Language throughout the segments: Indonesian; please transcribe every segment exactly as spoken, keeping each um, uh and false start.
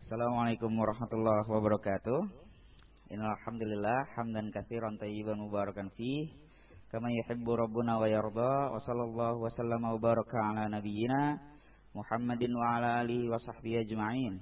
Assalamualaikum warahmatullahi wabarakatuh. Innal hamdalillah hamdan katsiran thayyiban mubarakan fi kama yuhibbu rabbuna wa yarda wa sallallahu wa sallama wa baraka ala nabiyyina Muhammadin wa ala alihi wa sahbihi ajma'in.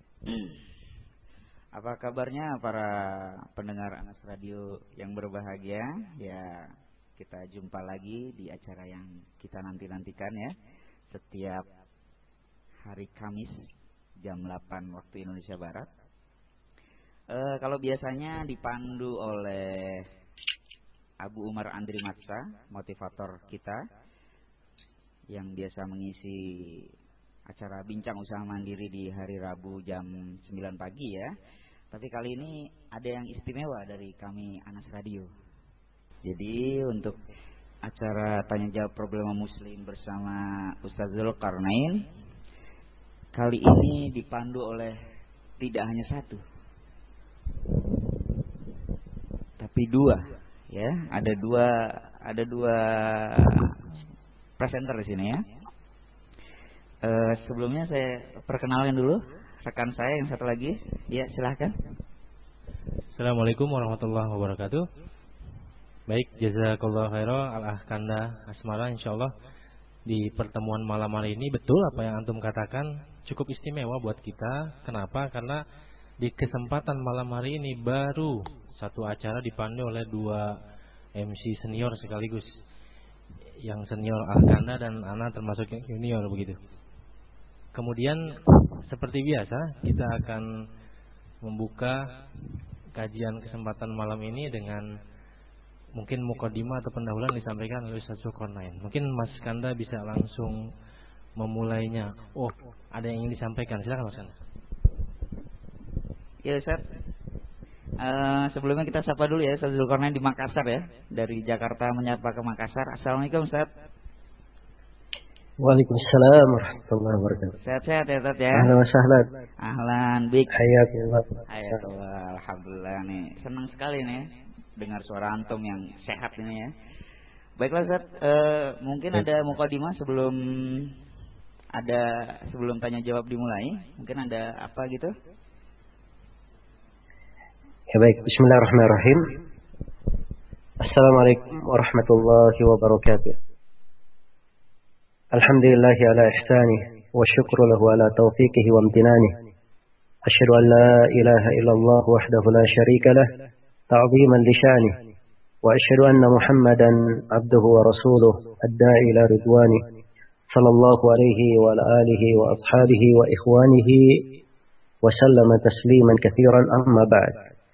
Apa kabarnya para pendengar Anas Radio yang berbahagia? Ya, kita jumpa lagi di acara yang kita nanti-nantikan ya, setiap hari Kamis jam delapan waktu Indonesia Barat. E, kalau biasanya dipandu oleh Abu Umar Andri Matsa, motivator kita yang biasa mengisi acara bincang usaha mandiri di hari Rabu jam sembilan pagi ya. Tapi kali ini ada yang istimewa dari kami Anas Radio. Jadi untuk acara tanya jawab problema muslim bersama Ustaz Zulkarnain kali ini dipandu oleh tidak hanya satu, tapi dua, ya. Ada dua, ada dua presenter di sini ya. E, sebelumnya saya perkenalkan dulu rekan saya yang satu lagi, ya silahkan. Assalamualaikum warahmatullahi wabarakatuh. Baik, jazakallahu khairan al Ahkanda Asmara. Insyaallah di pertemuan malam hari ini betul apa yang antum katakan, cukup istimewa buat kita. Kenapa? Karena di kesempatan malam hari ini baru satu acara dipandu oleh dua M C senior sekaligus. Yang senior Alkanda dan Ana termasuk yang junior begitu. Kemudian seperti biasa kita akan membuka kajian kesempatan malam ini dengan mungkin mukadimah atau pendahuluan disampaikan oleh Ustaz Zulkarnain. Mungkin Mas Kanda bisa langsung memulainya. Oh, ada yang ingin disampaikan. Silakan Mas Kanda. Ya Ustaz. Uh, sebelumnya kita sapa dulu ya Ustaz Zulkarnain di Makassar ya. Dari Jakarta menyapa ke Makassar. Assalamualaikum Ustaz. Waalaikumsalam warahmatullahi wabarakatuh. Sehat-sehat ya Ustaz ya. Ahlan wa sahlan. Ahlan, bik. Hayakallah. Hayakallah. Alhamdulillah nih. Senang sekali nih dengar suara antum yang sehat ini ya. Baiklah Ustaz, uh, mungkin ada mukadimah sebelum ada sebelum tanya jawab dimulai. Mungkin ada apa gitu? Ya baik, bismillahirrahmanirrahim. Assalamualaikum warahmatullahi wabarakatuh. Alhamdulillahi ala ihsanih wa syukru lahu ala taufiqihi wa amtinanih. Asyhadu an la ilaha illallah wahdahu la syarika lah ta'ziman li sya'nih. Wa asyhadu anna Muhammadan abduhu wa rasuluh ad-da'i ila ridwanih. Sallallahu alaihi wa ala alihi wa ashabihi wa ikhwanihi wa sallama tasliman katsiran amma ba'd.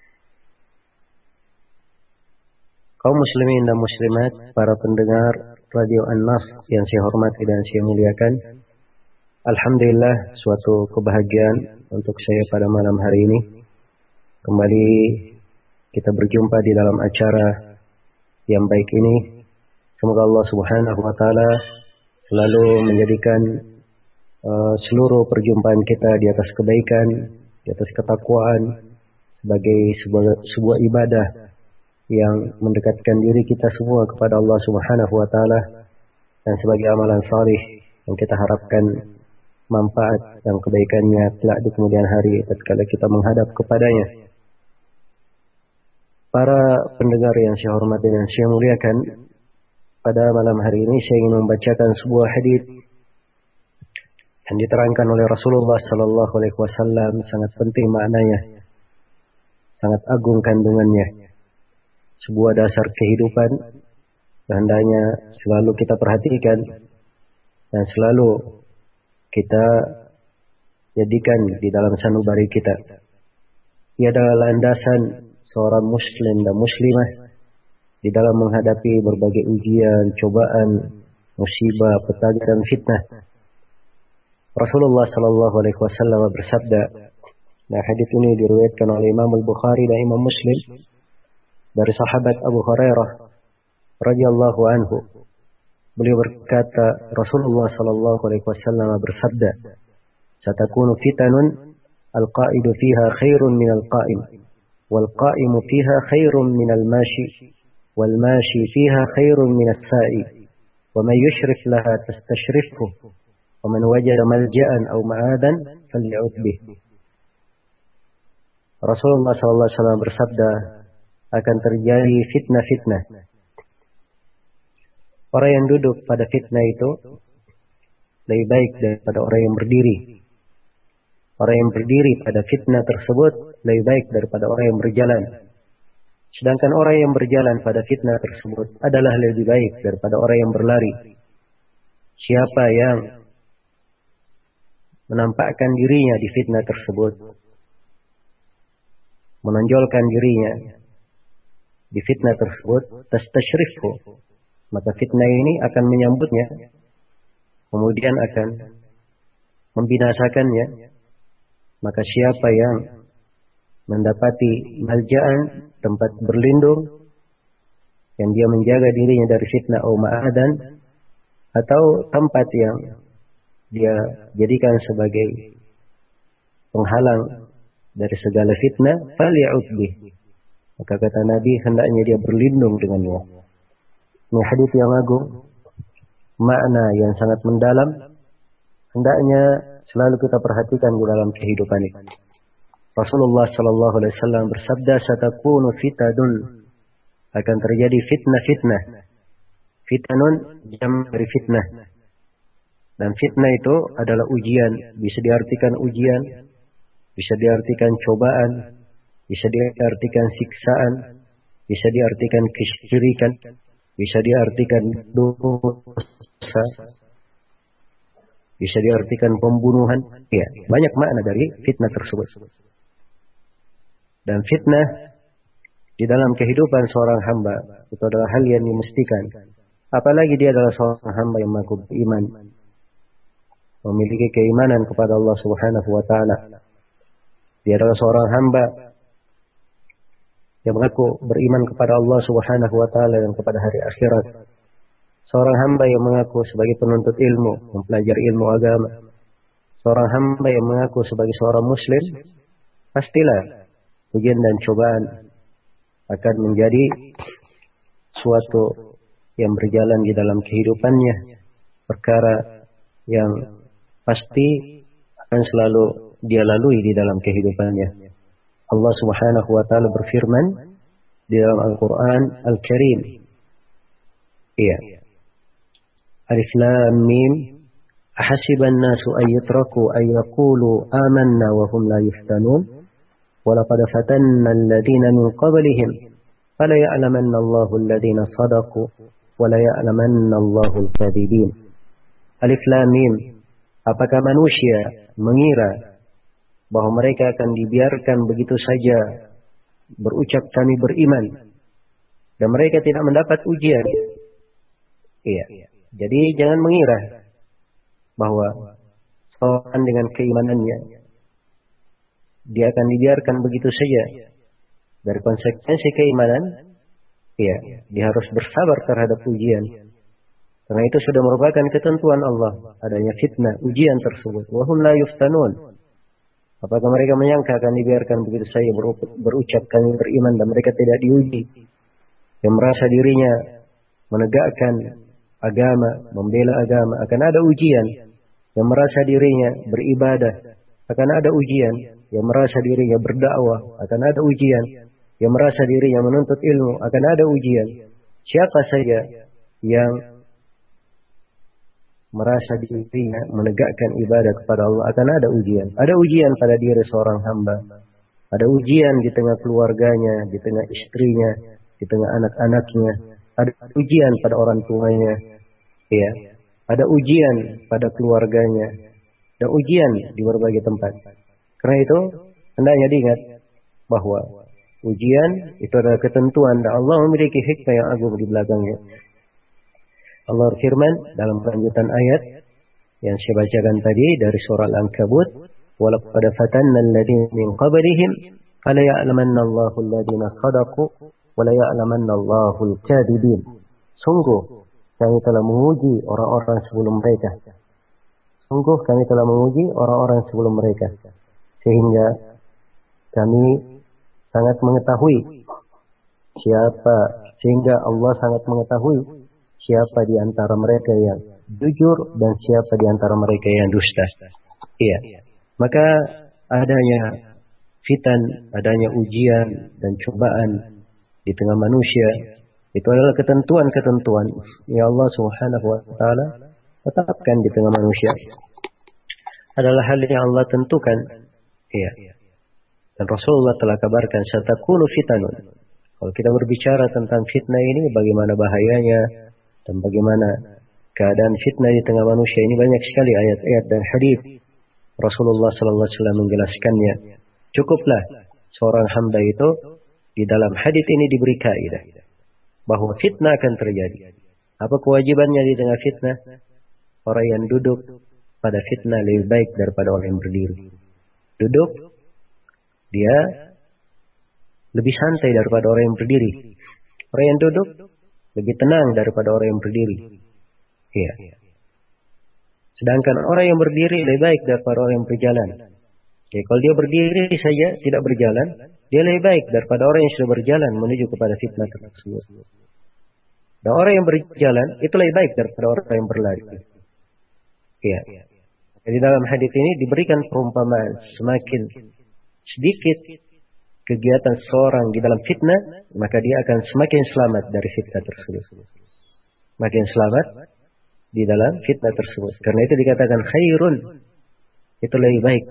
Kaum muslimin dan muslimat, para pendengar Radio An-Nas yang saya hormati dan saya muliakan, alhamdulillah suatu kebahagiaan untuk saya pada malam hari ini kembali kita berjumpa di dalam acara yang baik ini. Semoga Allah Subhanahu wa taala selalu menjadikan uh, seluruh perjumpaan kita di atas kebaikan, di atas ketakwaan sebagai sebuah, sebuah ibadah yang mendekatkan diri kita semua kepada Allah Subhanahu wa taala dan sebagai amalan salih yang kita harapkan manfaat dan kebaikannya kelak di kemudian hari tatkala kita menghadap kepadanya. Para pendengar yang saya hormati dan saya muliakan, pada malam hari ini saya ingin membacakan sebuah hadis yang diterangkan oleh Rasulullah sallallahu alaihi wasallam, sangat penting maknanya, sangat agung kandungannya. Sebuah dasar kehidupan hendaknya selalu kita perhatikan dan selalu kita jadikan di dalam sanubari kita. Ia adalah landasan seorang muslim dan muslimah di dalam menghadapi berbagai ujian, cobaan, musibah, petaka dan fitnah. Rasulullah sallallahu alaihi wasallam bersabda, nah hadis ini diriwayatkan oleh Imam Al-Bukhari dan Imam Muslim dari sahabat Abu Hurairah radhiyallahu anhu. Beliau berkata, Rasulullah sallallahu alaihi wasallam bersabda, "Satakunu fitanun al-qa'idu fiha khairun min al-qa'im, wal qa'imu fiha khairun min al-mashi, wal mashi fiha khairun min as-sa'i, wa man yushrif laha tastashrifhu, wa man wajada malja'an aw ma'adan faly'ud bih." Rasulullah shallallahu alaihi wasallam bersabda, akan terjadi fitnah-fitnah. Orang yang duduk pada fitnah itu lebih baik daripada orang yang berdiri. Orang yang berdiri pada fitnah tersebut lebih baik daripada orang yang berjalan. Sedangkan orang yang berjalan pada fitnah tersebut adalah lebih baik daripada orang yang berlari. Siapa yang menampakkan dirinya di fitnah tersebut, menonjolkan dirinya di fitnah tersebut, tastasyrifhu, maka fitnah ini akan menyambutnya, kemudian akan membinasakannya. Maka siapa yang mendapati malja'an, tempat berlindung, yang dia menjaga dirinya dari fitnah au ma'adan, atau tempat yang dia jadikan sebagai penghalang dari segala fitnah, faly'ud bih. Maka kata Nabi, hendaknya dia berlindung dengannya. Ini hadits yang agung, makna yang sangat mendalam, hendaknya selalu kita perhatikan di dalam kehidupan ini. Rasulullah sallallahu alaihi wasallam bersabda, satakunu fitadun, akan terjadi fitnah-fitnah. Fitanun jam dari fitnah. Dan fitnah itu adalah ujian, bisa diartikan ujian, bisa diartikan cobaan, bisa diartikan siksaan, bisa diartikan kesyirikan, bisa diartikan dosa, bisa diartikan pembunuhan. Ya, banyak makna dari fitnah tersebut. Dan fitnah di dalam kehidupan seorang hamba itu adalah hal yang dimestikan. Apalagi dia adalah seorang hamba yang mengaku beriman, memiliki keimanan kepada Allah Subhanahu wa taala. Dia adalah seorang hamba yang mengaku beriman kepada Allah Subhanahu wa taala dan kepada hari akhirat. Seorang hamba yang mengaku sebagai penuntut ilmu, mempelajari ilmu agama. Seorang hamba yang mengaku sebagai seorang muslim, pastilah ujian dan cobaan akan menjadi suatu yang berjalan di dalam kehidupannya, perkara yang pasti akan selalu dia lalui di dalam kehidupannya. Allah Subhanahu wa taala berfirman di dalam Al-Qur'an Al-Karim. Iya. Alif Lam Mim. Ahasiban nasu an yutraku an yaqulu amanna wa hum la yuftanun. Wa laqad fatanna alladhina min qablihim fala ya'lamanna Allahu alladhina sadaqu wa la ya'lamanna Allahu al-kadhibin. Alif Lam Mim. Apakah manusia mengira bahwa mereka akan dibiarkan begitu saja berucap kami beriman dan mereka tidak mendapat ujian? Iya. Jadi jangan mengira bahwa seorang dengan keimanannya dia akan dibiarkan begitu saja. Dari konsekuensi keimanan, iya, dia harus bersabar terhadap ujian. Karena itu sudah merupakan ketentuan Allah adanya fitnah, ujian tersebut. Wa hum la yuftanun. Apakah mereka menyangka akan dibiarkan begitu saja berucap kami beriman dan mereka tidak diuji? Yang merasa dirinya menegakkan agama, membela agama, akan ada ujian. Yang merasa dirinya beribadah, akan ada ujian. Yang merasa dirinya berdakwah, akan ada ujian. Yang merasa dirinya menuntut ilmu, akan ada ujian. Siapa saja yang merasa dirinya menegakkan ibadah kepada Allah, akan ada ujian. Ada ujian pada diri seorang hamba. Ada ujian di tengah keluarganya, di tengah istrinya, di tengah anak-anaknya. Ada ujian pada orang tuanya. Ya. Ada ujian pada keluarganya. Ada ujian di berbagai tempat. Karena itu, hendaknya diingat bahwa ujian itu adalah ketentuan dan Allah memiliki hikmah yang agung di belakangnya. Allah berfirman dalam lanjutan ayat yang saya bacakan tadi dari surah Al-Ankabut, "Walaqad fatanna alladziina min qablihim fala ya'lamanna Allahu alladziina shadaqu wa la ya'lamanna Allahu al-kadhibin." Sungguh kami telah menguji orang-orang sebelum mereka. Sungguh kami telah menguji orang-orang sebelum mereka, sehingga kami sangat mengetahui siapa, sehingga Allah sangat mengetahui siapa di antara mereka yang jujur dan siapa di antara mereka yang dusta. Iya. Maka adanya fitan, adanya ujian dan cobaan di tengah manusia, itu adalah ketentuan-ketentuan yang Allah Subhanahu wa taala tetapkan di tengah manusia. Adalah hal yang Allah tentukan. Iya. Dan Rasulullah telah kabarkan satakunu fitanun. Kalau kita berbicara tentang fitnah ini, bagaimana bahayanya dan bagaimana keadaan fitnah di tengah manusia ini, banyak sekali ayat-ayat dan hadis Rasulullah sallallahu alaihi wasallam menjelaskannya. Cukuplah seorang hamba itu di dalam hadis ini diberi kaidah bahwa fitnah akan terjadi. Apa kewajibannya di tengah fitnah? Orang yang duduk pada fitnah lebih baik daripada orang yang berdiri. Duduk, dia lebih santai daripada orang yang berdiri. Orang yang duduk lebih tenang daripada orang yang berdiri. Iya. Sedangkan orang yang berdiri lebih baik daripada orang yang berjalan. Ya, kalau dia berdiri saja tidak berjalan, dia lebih baik daripada orang yang sudah berjalan menuju kepada fitnah tersebut. Dan orang yang berjalan itu lebih baik daripada orang yang berlari. Iya. Jadi dalam hadis ini diberikan perumpamaan, semakin sedikit kegiatan seorang di dalam fitnah, maka dia akan semakin selamat dari fitnah tersebut. Makin selamat di dalam fitnah tersebut. Karena itu dikatakan khairun, itu lebih baik.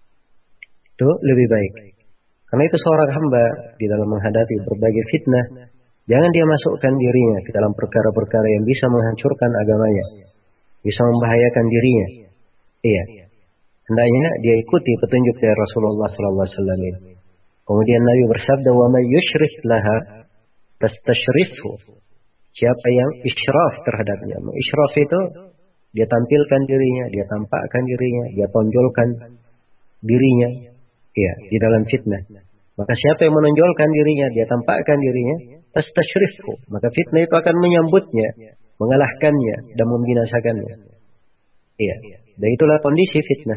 Itu lebih baik. Karena itu seorang hamba di dalam menghadapi berbagai fitnah, jangan dia masukkan dirinya ke dalam perkara-perkara yang bisa menghancurkan agamanya, bisa membahayakan dirinya. Iya. Hendaknya dia ikuti petunjuk dari Rasulullah sallallahu alaihi wasallam. Kemudian Nabi bersabda, "Wa may yusyrik laha tastashrifhu." Siapa yang israf terhadapnya. Israf itu dia tampilkan dirinya, dia tampakkan dirinya, dia tonjolkan dirinya. Iya, di dalam fitnah. Maka siapa yang menonjolkan dirinya, dia tampakkan dirinya, tastashrifhu. Maka fitnah itu akan menyambutnya, mengalahkannya dan membinasakannya. Iya. Dan itulah kondisi fitnah.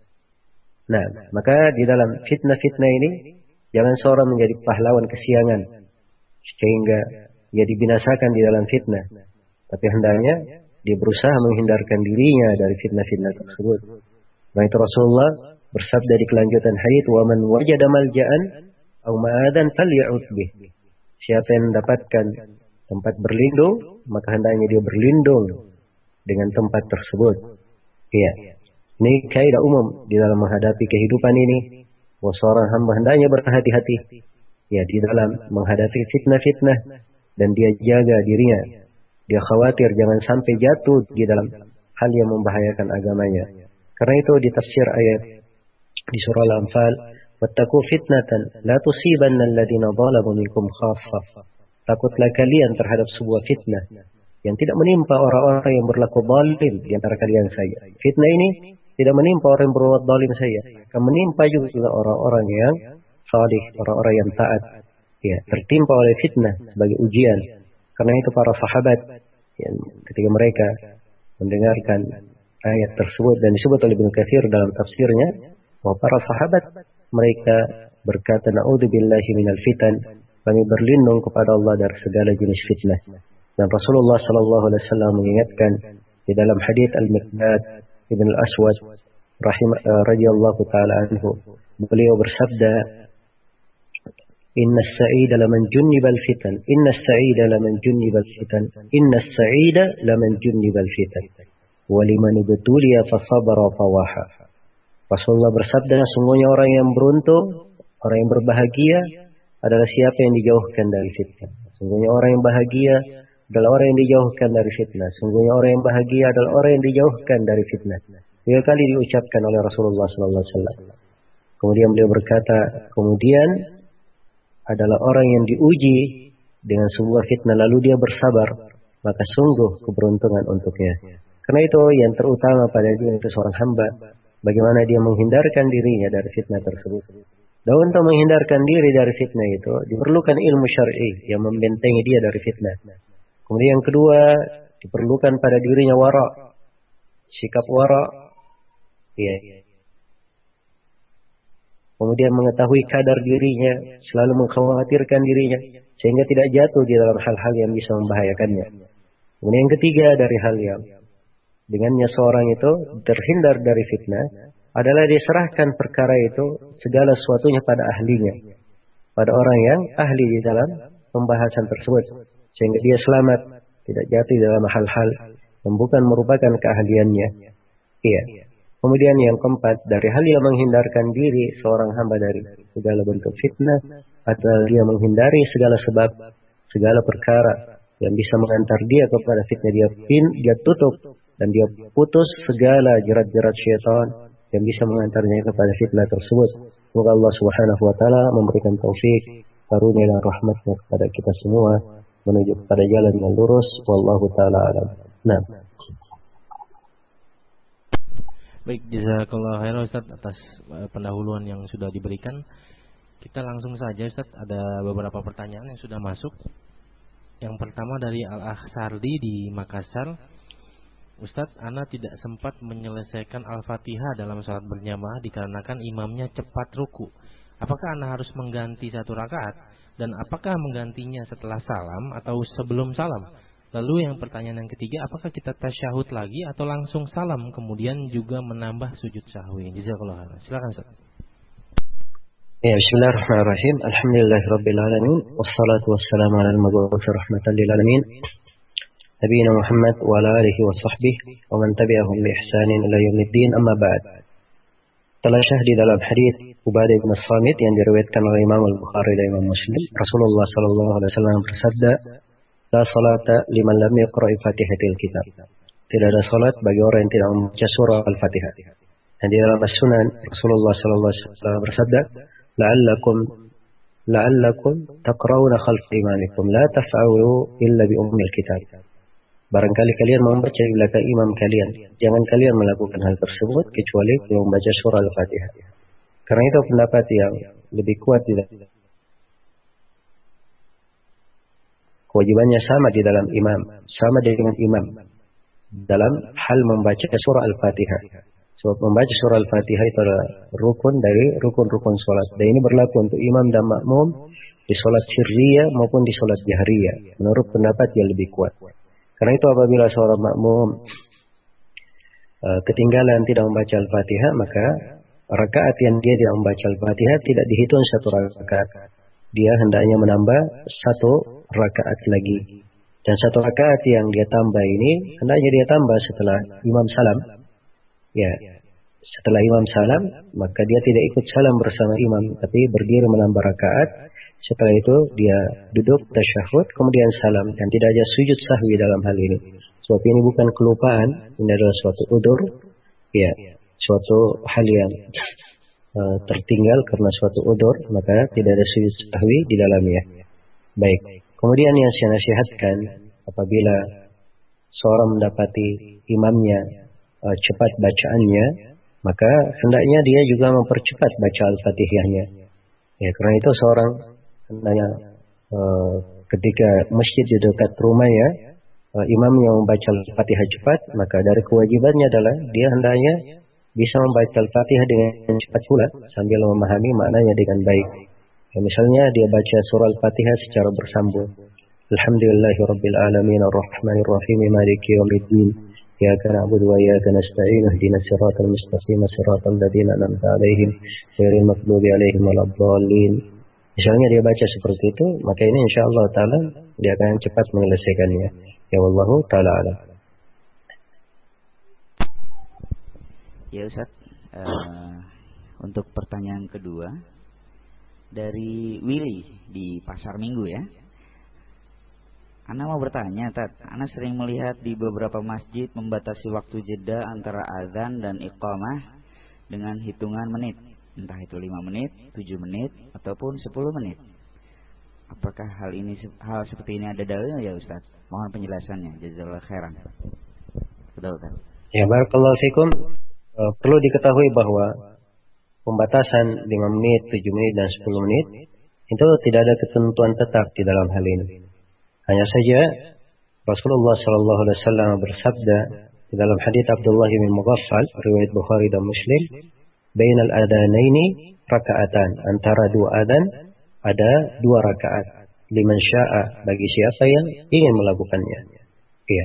Nah, maka di dalam fitnah-fitnah ini, jangan seorang menjadi pahlawan kesiangan, sehingga dia dibinasakan di dalam fitnah. Tapi hendaknya dia berusaha menghindarkan dirinya dari fitnah-fitnah tersebut. Nah itu Rasulullah bersabda di kelanjutan hadits, "Wa man wajada malja'an aw ma'adan faly'ud bih." Siapa yang mendapatkan tempat berlindung, maka hendaknya dia berlindung dengan tempat tersebut. Iya. Ini kaidah umum di dalam menghadapi kehidupan ini. Bahwa seorang hamba hendaknya berhati-hati. Ya, di dalam menghadapi fitnah-fitnah. Dan dia jaga dirinya. Dia khawatir jangan sampai jatuh di dalam hal yang membahayakan agamanya. Karena itu di tafsir ayat di surah Al-Anfal, "Wattaqu fitnatan la tusibanna alladziina zalamu minkum khassah." Takutlah kalian terhadap sebuah fitnah yang tidak menimpa orang-orang yang berlaku zalim di antara kalian saja. Fitnah ini tidak menimpa orang yang berbuat zalim saja, akan menimpa juga orang-orang yang salih, orang-orang yang taat. Ya, tertimpa oleh fitnah sebagai ujian. Karena itu para sahabat yang ketika mereka mendengarkan ayat tersebut dan disebut oleh Ibnu Katsir dalam tafsirnya, bahwa para sahabat mereka berkata, "Na'udzubillahi minal fitan." Kami berlindung kepada Allah dari segala jenis fitnah. Dan Rasulullah sallallahu alaihi wasallam mengingatkan di dalam hadits Al-Miqdad Ibn Al-Aswad rahimah radhiyallahu taala anhu, beliau bersabda, "Inna as-sa'ida laman junnibal fitan, inna as-sa'ida laman junnibal fitan, inna as-sa'ida laman junnibal fitan, wa liman ibtuliya fasabara fawaha." Rasulullah bersabda, sungguhnya orang yang beruntung, orang yang berbahagia adalah siapa yang dijauhkan dari fitnah. Sungguhnya orang yang bahagia adalah orang yang dijauhkan dari fitnah. Sungguhnya orang yang bahagia adalah orang yang dijauhkan dari fitnah. Tiga kali diucapkan oleh Rasulullah sallallahu alaihi wasallam. Kemudian beliau berkata, kemudian adalah orang yang diuji dengan sebuah fitnah lalu dia bersabar, maka sungguh keberuntungan untuknya. Karena itu yang terutama pada diri seorang hamba, bagaimana dia menghindarkan dirinya dari fitnah tersebut. Dan untuk menghindarkan diri dari fitnah itu diperlukan ilmu syar'i yang membentengi dia dari fitnah. Kemudian yang kedua, diperlukan pada dirinya wara, sikap wara. Ya. Kemudian mengetahui kadar dirinya, selalu mengkhawatirkan dirinya sehingga tidak jatuh di dalam hal-hal yang bisa membahayakannya. Kemudian yang ketiga dari hal yang dengannya seorang itu terhindar dari fitnah adalah diserahkan perkara itu segala sesuatunya pada ahlinya, pada orang yang ahli di dalam pembahasan tersebut, sehingga dia selamat, tidak jatuh dalam hal-hal yang bukan merupakan keahliannya. Iya. Kemudian yang keempat, dari hal yang menghindarkan diri seorang hamba dari segala bentuk fitnah, atau dia menghindari segala sebab, segala perkara yang bisa mengantar dia kepada fitnah, dia pin, dia tutup dan dia putus segala jerat-jerat syaitan yang bisa mengantarnya kepada fitnah tersebut. Semoga Allah Subhanahu wa taala memberikan taufik, karunia dan rahmatnya kepada kita semua menuju kepada jalan yang lurus. Wallahu taala alam. Nah. Baik, jazakallahu khairan Ustaz atas pendahuluan yang sudah diberikan. Kita langsung saja Ustaz, ada beberapa pertanyaan yang sudah masuk. Yang pertama dari Al-Akh Sardi di Makassar. Ustaz, ana tidak sempat menyelesaikan Al-Fatihah dalam salat berjamaah dikarenakan imamnya cepat ruku. Apakah ana harus mengganti satu rakaat? Dan apakah menggantinya setelah salam atau sebelum salam? Lalu yang pertanyaan yang ketiga, apakah kita tasyahud lagi atau langsung salam kemudian juga menambah sujud sahwi? Jazakallahu khairan. Silakan Ustaz. Ya, bismillahirrahmanirrahim. Alhamdulillahirabbil alamin wassalatu wassalamu ala al-mab'uts rahmatan lil alamin. Nabiyina Muhammad wa ala alihi wa sahbihi wa man tabi'ahum bi ihsanin ila yaumiddin, amma ba'd. Telah syah di dalam hadis Ubadah bin Samit yang diriwayatkan oleh Imam Al-Bukhari dan Imam Muslim, Rasulullah sallallahu alaihi wasallam bersabda, "La salata liman lam yaqra'i Fatihatil Kitab." Tidak ada salat bagi orang yang tidak membaca surah Al-Fatihah. Dan di dalam As-Sunan Rasulullah sallallahu alaihi wasallam bersabda, "La'allakum la'allakum taqra'una khalfa imamikum la taf'alu illa bi ummil kitab." Barangkali kalian membaca di belakang imam kalian, jangan kalian melakukan hal tersebut kecuali belum membaca surah Al-Fatihah. Karena itu pendapat yang lebih kuat tidak. Kewajibannya sama di dalam imam, sama dengan imam dalam hal membaca surah Al-Fatihah. Sebab membaca surah Al-Fatihah itu adalah rukun dari rukun-rukun sholat. Dan ini berlaku untuk imam dan makmum di sholat sirriyah maupun di sholat jahriyah, menurut pendapat yang lebih kuat. Karena itu apabila seorang makmum uh, ketinggalan tidak membaca Al-Fatihah, maka rakaat yang dia tidak membaca Al-Fatihah tidak dihitung satu rakaat. Dia hendaknya menambah satu rakaat lagi. Dan satu rakaat yang dia tambah ini hendaknya dia tambah setelah imam salam. Ya, setelah imam salam, maka dia tidak ikut salam bersama imam, tapi berdiri menambah rakaat. Setelah itu dia duduk tasyahud, kemudian salam, dan tidak ada sujud sahwi dalam hal ini. Sebab ini bukan kelupaan, ini adalah suatu udur, ya, suatu hal yang uh, tertinggal karena suatu udur, maka tidak ada sujud sahwi di dalamnya. Baik. Kemudian yang saya nasihatkan, apabila seorang mendapati imamnya uh, cepat bacaannya, maka hendaknya dia juga mempercepat baca Al-Fatihahnya. Ya, karena itu seorang hendaknya uh, ketika masjid di dekat rumahnya, uh, imamnya membaca Al-Fatihah cepat, maka dari kewajibannya adalah dia hendaknya bisa membaca Al-Fatihah dengan cepat pula sambil memahami maknanya dengan baik. Ya, misalnya dia baca surah Al-Fatihah secara bersambung. Alhamdulillahirabbil alamin arrahmanir rahim maliki yaumiddin. Iyyaka na'budu wa iyyaka nasta'in ihdinas siratal mustaqim siratal ladzina an'amta 'alaihim ghairil maghdubi 'alaihim waladdallin. Misalnya dia baca seperti itu, maka ini insyaallah taala dia akan cepat menyelesaikannya. Ya wallahu taala alam. Ya Ustaz, uh, untuk pertanyaan kedua dari Willy di Pasar Minggu ya. Ana mau bertanya, Tat. Ana sering melihat di beberapa masjid membatasi waktu jeda antara azan dan iqamah dengan hitungan menit. Entah itu lima menit, tujuh menit, ataupun sepuluh menit. Apakah hal ini hal seperti ini ada dalilnya ya Ustaz? Mohon penjelasannya. Jazakallahu khairan. Betul, Ustaz. Ya, barakallahu fikum. Uh, perlu diketahui bahwa pembatasan lima menit, tujuh menit, dan sepuluh menit itu tidak ada ketentuan tetap di dalam hal ini. Hanya saja Rasulullah sallallahu alaihi wasallam bersabda di dalam hadits Abdullah bin Mughaffal riwayat Bukhari dan Muslim, "Bainal adanaini raka'atan." Antara dua adzan ada dua rakaat. Liman syaa, bagi siapa yang ingin melakukannya. Iya.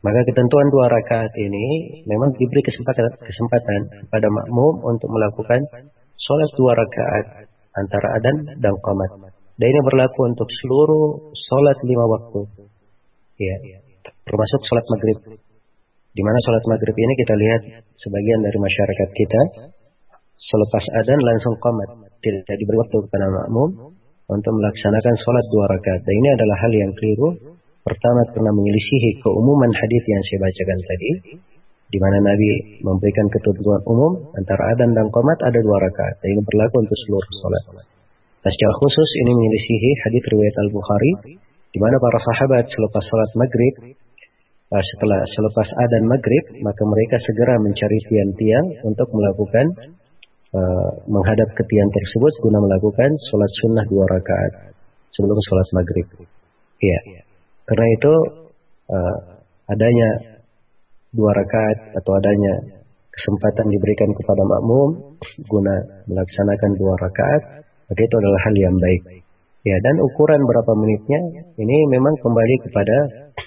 Maka ketentuan dua rakaat ini memang diberi kesempatan, kesempatan kepada makmum untuk melakukan sholat dua rakaat antara adzan dan qamat. Dan ini berlaku untuk seluruh sholat lima waktu. Ya, termasuk sholat maghrib. Di mana sholat maghrib ini kita lihat sebagian dari masyarakat kita selepas adzan langsung qamat, tidak diberi waktu kepada makmum untuk melaksanakan sholat dua rakaat. Dan ini adalah hal yang keliru. Pertama, karena menyelisihi keumuman hadis yang saya bacakan tadi, di mana Nabi memberikan ketentuan umum antara adzan dan qamat ada dua rakaat. Dan ini berlaku untuk seluruh sholat. Dan secara khusus ini menyelisihi hadis riwayat Al-Bukhari, di mana para sahabat selepas sholat maghrib, setelah selepas adzan maghrib, maka mereka segera mencari tiang-tiang untuk melakukan uh, menghadap ke tiang tersebut guna melakukan sholat sunnah dua rakaat sebelum sholat maghrib. Ya, karena itu uh, adanya dua rakaat atau adanya kesempatan diberikan kepada makmum guna melaksanakan dua rakaat, maka itu adalah hal yang baik. Ya, dan ukuran berapa menitnya ini memang kembali kepada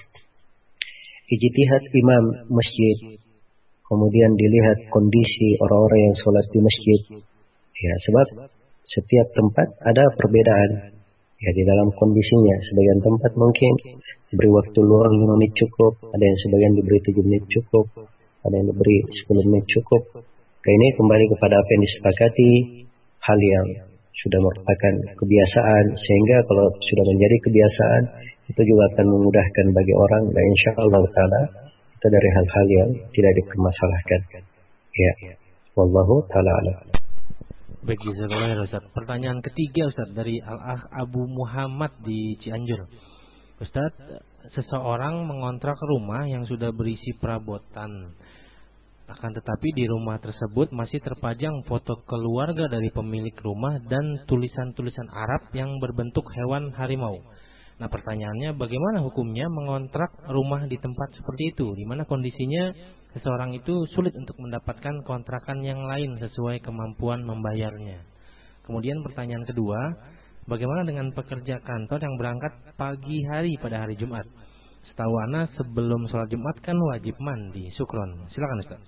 ijtihad imam masjid. Kemudian dilihat kondisi orang-orang yang sholat di masjid. Ya, sebab setiap tempat ada perbedaan. Ya, di dalam kondisinya. Sebagian tempat mungkin diberi waktu luang lima menit cukup. Ada yang sebagian diberi tujuh menit cukup. Ada yang diberi sepuluh menit cukup. Nah, ini kembali kepada apa yang disepakati. Hal yang sudah merupakan kebiasaan. Sehingga kalau sudah menjadi kebiasaan, itu juga akan memudahkan bagi orang. Dan insya Allah ta'ala itu dari hal-hal yang tidak dipermasalahkan. Ya. Wallahu ta'ala alam. Baik, jazakallahu Ustaz. Pertanyaan ketiga Ustaz dari Al-Akh Abu Muhammad di Cianjur. Ustaz, seseorang mengontrak rumah yang sudah berisi perabotan. Akan tetapi di rumah tersebut masih terpajang foto keluarga dari pemilik rumah dan tulisan-tulisan Arab yang berbentuk hewan harimau. Nah, pertanyaannya bagaimana hukumnya mengontrak rumah di tempat seperti itu, di mana kondisinya seseorang itu sulit untuk mendapatkan kontrakan yang lain sesuai kemampuan membayarnya. Kemudian pertanyaan kedua, bagaimana dengan pekerja kantor yang berangkat pagi hari pada hari Jumat? Setahu ana sebelum sholat Jumat kan wajib mandi. Syukron. Silakan Ustaz.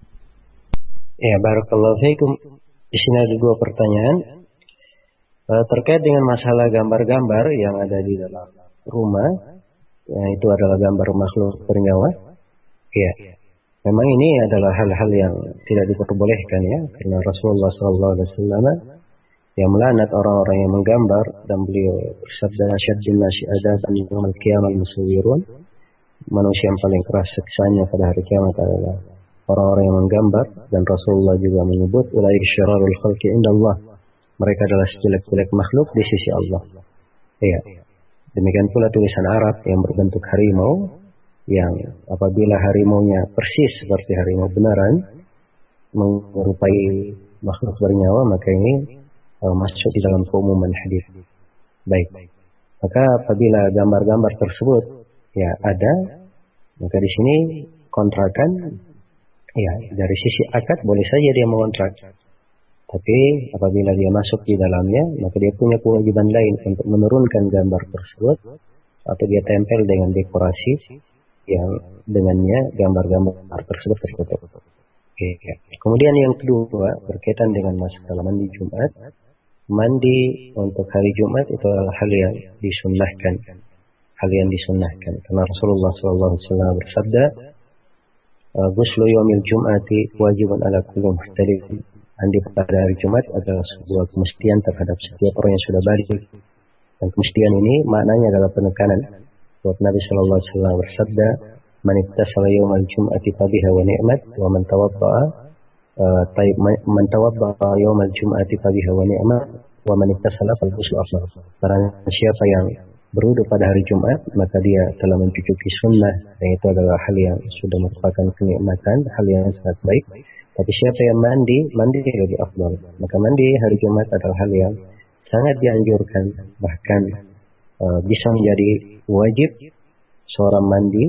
Ya, barakallahu fiikum. Di sini ada dua pertanyaan. Terkait dengan masalah gambar-gambar yang ada di dalam rumah, ya, itu adalah gambar makhluk bernyawa. Ya, memang ini adalah hal-hal yang tidak diperbolehkan ya, karena Rasulullah Sallallahu Alaihi Wasallam yang melaknat orang-orang yang menggambar dan beliau bersabda, "Syaddun nasi adzab yaumil qiyamah musawwirun." Manusia yang paling keras siksanya pada hari kiamat adalah orang-orang yang menggambar, dan Rasulullah juga menyebut, "Ulaika syararul khalqi indallah." Mereka adalah sejelek-jelek makhluk di sisi Allah. Ya. Demikian pula tulisan Arab yang berbentuk harimau, yang apabila harimaunya persis seperti harimau benaran, menyerupai makhluk bernyawa, maka ini uh, masuk di dalam keumuman hadis. Baik. Maka apabila gambar-gambar tersebut ya ada, maka di sini kontrakan ya dari sisi akad boleh saja dia mengontrak. Tapi apabila dia masuk di dalamnya, maka dia punya kewajiban lain untuk menurunkan gambar tersebut atau dia tempel dengan dekorasi yang dengannya gambar-gambar tersebut tertutup. Oke. Kemudian yang kedua berkaitan dengan masalah mandi Jumat. Mandi untuk hari Jumat itu adalah hal yang disunnahkan, hal yang disunnahkan. Karena Rasulullah Sallallahu Alaihi Wasallam bersabda, "Ghuslu yaumil Jum'ati wajibun ala kulli muhtalim." Mandi pada hari Jumat adalah sebuah kemestian terhadap setiap orang yang sudah balik. Dan kemestian ini maknanya adalah penekanan. Buat Nabi Sallallahu Alaihi Wasallam bersabda, "Man ittasala yawmal jum'ati fabiha wa ni'mat, wa man tawadda'a taib man tawadda'a yawmal jum'ati fabiha wa ni'mat, wa man ittasala fal ghuslu afdal." Barang siapa yang berwudu pada hari Jumat, maka dia telah mencukupi sunnah, dan itu adalah hal yang sudah merupakan kenikmatan, hal yang sangat baik. Tapi siapa yang mandi, mandi lebih afdal. Maka mandi hari Jumat adalah hal yang sangat dianjurkan. Bahkan uh, bisa menjadi wajib seorang mandi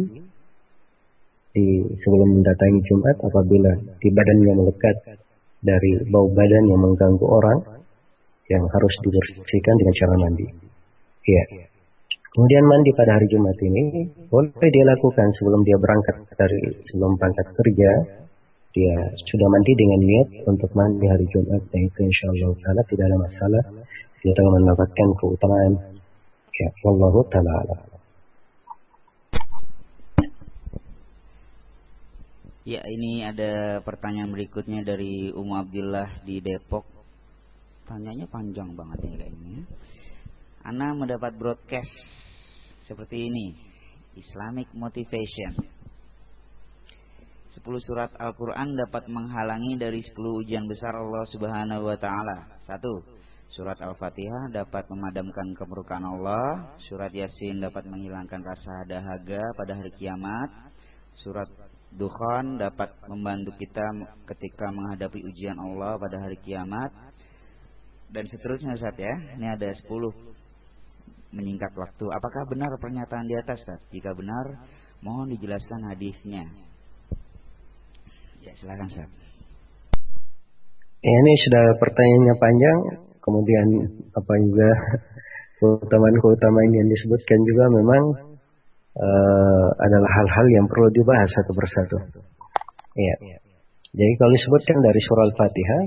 di sebelum mendatangi Jumat apabila di badannya melekat dari bau badan yang mengganggu orang, yang harus dibersihkan dengan cara mandi. Ya. Kemudian mandi pada hari Jumat ini boleh dia lakukan sebelum dia berangkat dari sebelum berangkat kerja. Dia sudah mandi dengan niat untuk mandi hari Jumat, dan itu insyaallah taala tidak ada masalah. Dia akan mendapatkan keutamaan. Ya, wallahu taala. Ya, ini ada pertanyaan berikutnya dari Umu Abdillah di Depok. Tanyanya panjang banget nih kayaknya. Ana mendapat broadcast seperti ini, Islamic Motivation. sepuluh surat Al-Quran dapat menghalangi dari sepuluh ujian besar Allah Subhanahu wa Ta'ala. Satu, surat Al-Fatihah dapat memadamkan kemurkaan Allah. Surat Yasin dapat menghilangkan rasa dahaga pada hari kiamat. Surat Dukhan dapat membantu kita ketika menghadapi ujian Allah pada hari kiamat. Dan seterusnya Ustaz ya. Ini ada sepuluh. Menyingkat waktu. Apakah benar pernyataan di atas Ustaz? Jika benar, mohon dijelaskan hadisnya. Ya, silakan Ustaz. Ya, ini sudah pertanyaannya panjang. Kemudian apa juga keutamaan-keutamaan yang disebutkan juga memang uh, adalah hal-hal yang perlu dibahas satu persatu. Ya. Jadi kalau disebutkan dari surah Al-Fatihah,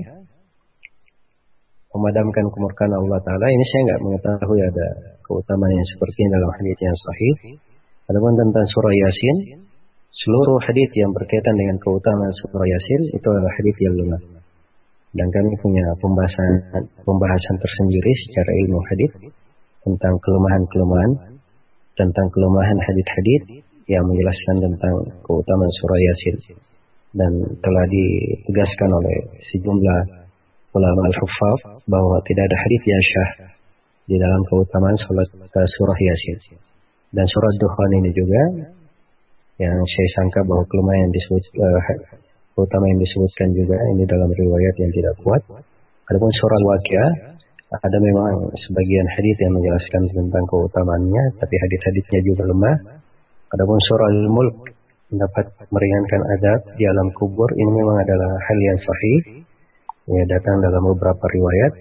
memadamkan kemurkaan Allah Ta'ala, ini saya nggak mengetahui ada keutamaan yang seperti ini dalam hadits yang sahih. Adapun tentang surah Yasin, seluruh hadits yang berkaitan dengan keutamaan surah Yasin itu adalah hadits yang lemah. Dan kami punya pembahasan pembahasan tersendiri secara ilmu hadits tentang kelemahan-kelemahan, tentang kelemahan hadits-hadits yang menjelaskan tentang keutamaan surah Yasin, dan telah ditegaskan oleh sejumlah ulama al-huffaz bahwa tidak ada hadits yang syah di dalam keutamaan salat uh, surah Yasin. Dan surah Dukhan ini juga yang saya sangka bahwa kelemahan yang disebut uh, keutamaan yang disebutkan juga ini dalam riwayat yang tidak kuat. Adapun surah Al-Waqiah ada memang sebagian hadits yang menjelaskan tentang keutamaannya, tapi hadits-haditsnya juga lemah. Adapun surah Al-Mulk dapat meringankan adab di alam kubur, ini memang adalah hal yang sahih. Ya, datang dalam beberapa riwayat.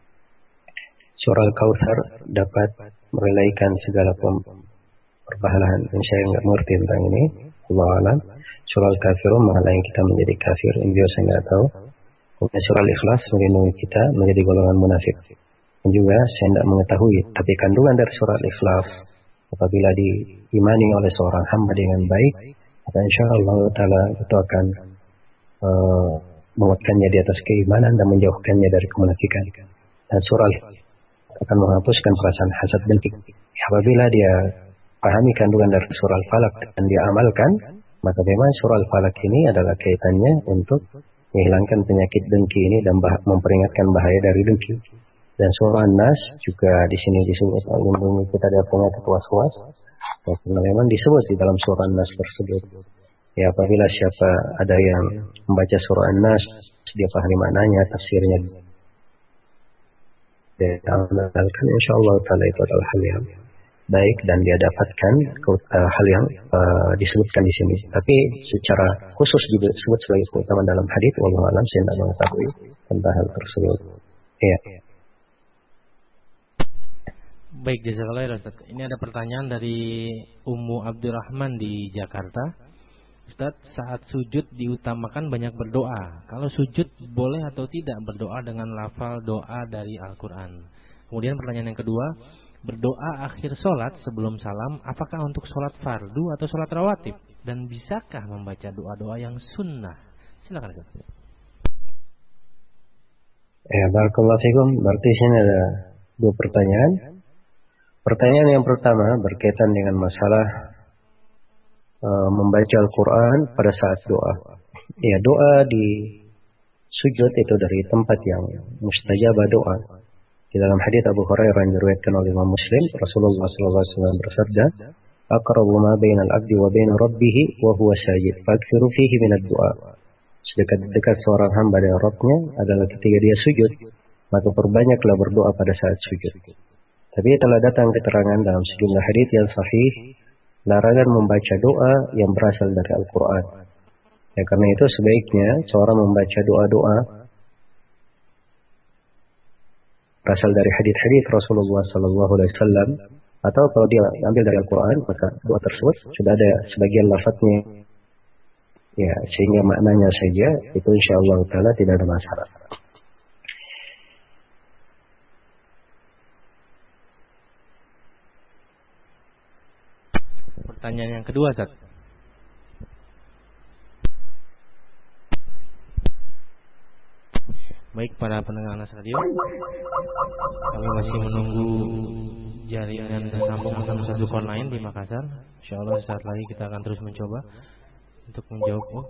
Surah Al-Kautsar dapat merelaikan segala perbahalaan. Ini saya nggak mengerti tentang ini. Allahu a'lam. Surah Al-Kafirun menghalangi kita menjadi kafir. Ini juga saya nggak tahu. Kemudian surah Al-Ikhlas melindungi kita menjadi golongan munafik. Dan juga saya tidak mengetahui. Tapi kandungan dari surah Al-Ikhlas apabila diimani oleh seorang hamba dengan baik, maka insya Allah Ta'ala itu akan uh, menguatkannya di atas keimanan dan menjauhkannya dari kemunafikan. Dan surah akan menghapuskan perasaan hasad dengki. Apabila dia pahami kandungan dari surah Al-Falaq dan dia amalkan, maka memang surah Al-Falaq ini adalah kaitannya untuk menghilangkan penyakit dengki ini dan bah- memperingatkan bahaya dari dengki. Dan surah An-Nas juga di sini disebut melindungi kita dari penyakit was-was. Karena memang disebut di dalam surah An-Nas tersebut. Ya, apabila siapa ada yang membaca surah An-Nas, dia pahami maknanya, tafsirnya, dia amalkan, insya Allah Ta'ala itu adalah hal yang baik dan dia dapatkan uh, hal yang uh, disebutkan di sini. Tapi secara khusus disebut sebagai keutamaan dalam hadits, wallahu a'lam, saya tidak mengetahui tentang hal tersebut. Iya. Baik, jazakallah khairan Ustaz. Ini ada pertanyaan dari Ummu Abdurrahman di Jakarta. Ustaz, saat sujud diutamakan banyak berdoa. Kalau sujud boleh atau tidak berdoa dengan lafal doa dari Al-Quran? Kemudian pertanyaan yang kedua, berdoa akhir sholat sebelum salam, apakah untuk sholat fardu atau sholat rawatib? Dan bisakah membaca doa-doa yang sunnah? Silakan Ustaz. Ya, barakallahu fikum. Berarti sini ada dua pertanyaan. Pertanyaan yang pertama berkaitan dengan masalah Uh, membaca Al-Quran pada saat doa. Ya, doa di sujud itu dari tempat yang mustajabah doa. Di dalam hadits Abu Hurairah yang diriwayatkan oleh Imam Muslim, Rasulullah sallallahu alaihi wasallam bersabda, "Aqrabu ma bainal abdi wa bain rabbih wa huwa sajid, fakthiru fihi min ad-du'a." Sedekat-dekat seorang hamba dengan Rabbnya adalah ketika dia sujud, maka perbanyaklah berdoa pada saat sujud. Tapi telah datang keterangan dalam sejumlah hadits yang sahih larangan membaca doa yang berasal dari Al-Quran. Ya, karena itu sebaiknya seorang membaca doa-doa berasal dari hadits-hadits Rasulullah Sallallahu Alaihi Wasallam Atau kalau dia ambil dari Al-Quran, maka doa tersebut sudah ada sebagian lafadznya, ya, sehingga maknanya saja itu insya Allah Ta'ala tidak ada masalah. Pertanyaan yang kedua, Ustaz. Baik para pendengar Anas Radio, kami masih menunggu jaringan sambung satu satu lain di Makassar. Insyaallah saat lagi kita akan terus mencoba untuk menjawab. Oh.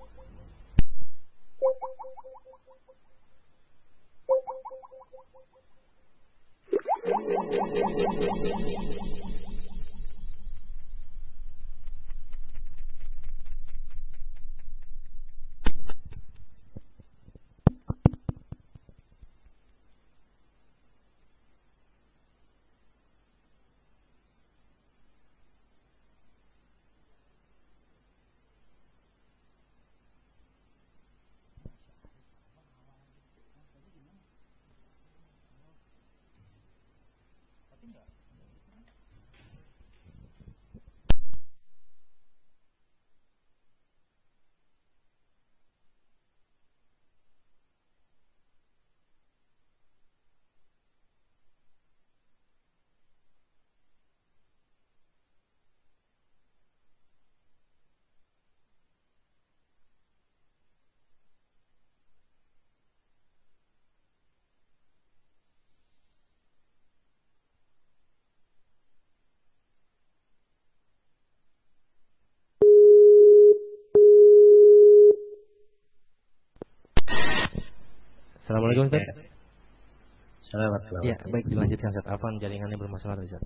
Assalamualaikum Ustaz. Assalamualaikum. Ya, baik dilanjutkan Ustaz. Afwan jaringannya bermasalah Ustaz.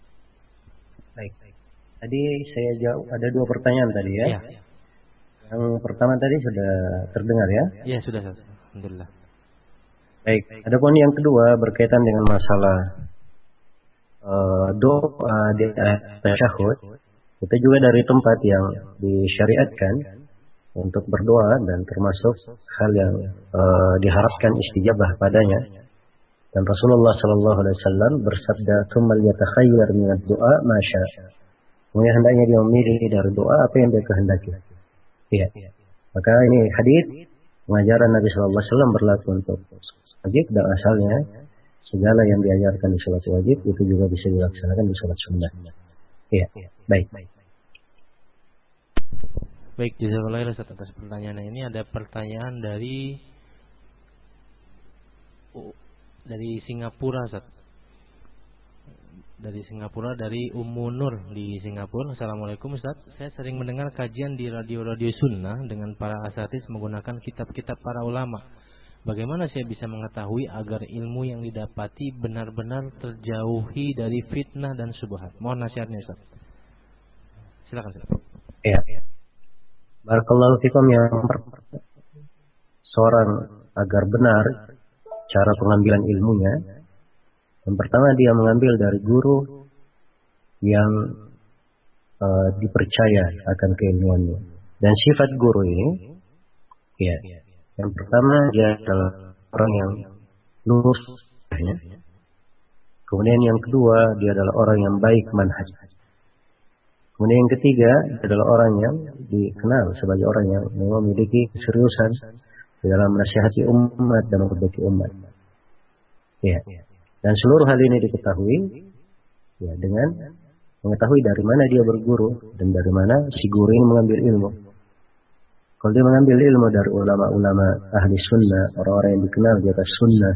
Baik. Tadi saya jawab ada dua pertanyaan tadi ya. Ya. Yang pertama tadi sudah terdengar ya? Ya, sudah Ustaz. Alhamdulillah. Baik. Adapun yang kedua berkaitan dengan masalah uh, doa di tasyahud, itu juga dari tempat yang disyariatkan untuk berdoa dan termasuk hal yang uh, diharapkan istijabah padanya. Dan Rasulullah Sallallahu Alaihi Wasallam bersabda, "Tsummal yatakhayyar min ad-du'a ma syaa." Kemudian hendaknya dia memilih dari doa apa yang dia kehendaki. Iya. Maka ini hadis pengajaran Nabi Sallallahu Alaihi Wasallam berlaku untuk wajib dan asalnya segala yang diajarkan di salat wajib itu juga bisa dilaksanakan di salat sunnah. Iya. Baik. Baik, jazakallahu khairan Ustaz atas pertanyaannya. Ini ada pertanyaan dari dari Singapura Ustaz. Dari Singapura, dari Ummu Nur di Singapura. Assalamualaikum Ustaz. Saya sering mendengar kajian di radio-radio sunnah dengan para asatidz menggunakan kitab-kitab para ulama. Bagaimana saya bisa mengetahui agar ilmu yang didapati benar-benar terjauhi dari fitnah dan syubhat? Mohon nasihatnya Ustaz. Silakan Ustaz. Iya. Barakallahu fikum. Yang seorang agar benar cara pengambilan ilmunya, yang pertama dia mengambil dari guru yang uh, dipercaya akan keilmuannya. Dan sifat guru ini, ya, yang pertama dia adalah orang yang lurus, ya. Kemudian yang kedua dia adalah orang yang baik manhaj. Kemudian yang ketiga adalah orang yang dikenal sebagai orang yang memiliki keseriusan di dalam menasihati umat dan memperbaiki umat. Ya. Dan seluruh hal ini diketahui ya dengan mengetahui dari mana dia berguru dan dari mana si guru ini mengambil ilmu. Kalau dia mengambil ilmu dari ulama-ulama ahli sunnah, orang-orang yang dikenal di atas sunnah,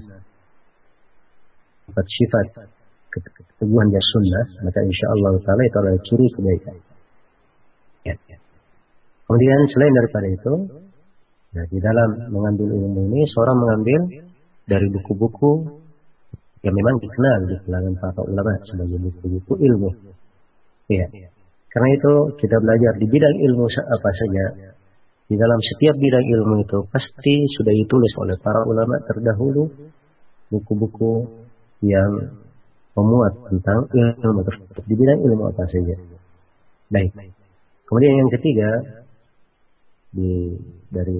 empat sifat keteguhan dia sunnah, maka insya Allah Taala itu adalah ciri kebaikan. Ya. Kemudian selain daripada itu, ya, di dalam mengambil ilmu ini, seorang mengambil dari buku-buku yang memang dikenal di kalangan para ulama sebagai buku-buku ilmu. Ya. Karena itu kita belajar di bidang ilmu apa saja. Di dalam setiap bidang ilmu itu pasti sudah ditulis oleh para ulama terdahulu buku-buku yang memuat tentang ilmu tersebut di bidang ilmu apa saja. Baik. Kemudian yang ketiga di dari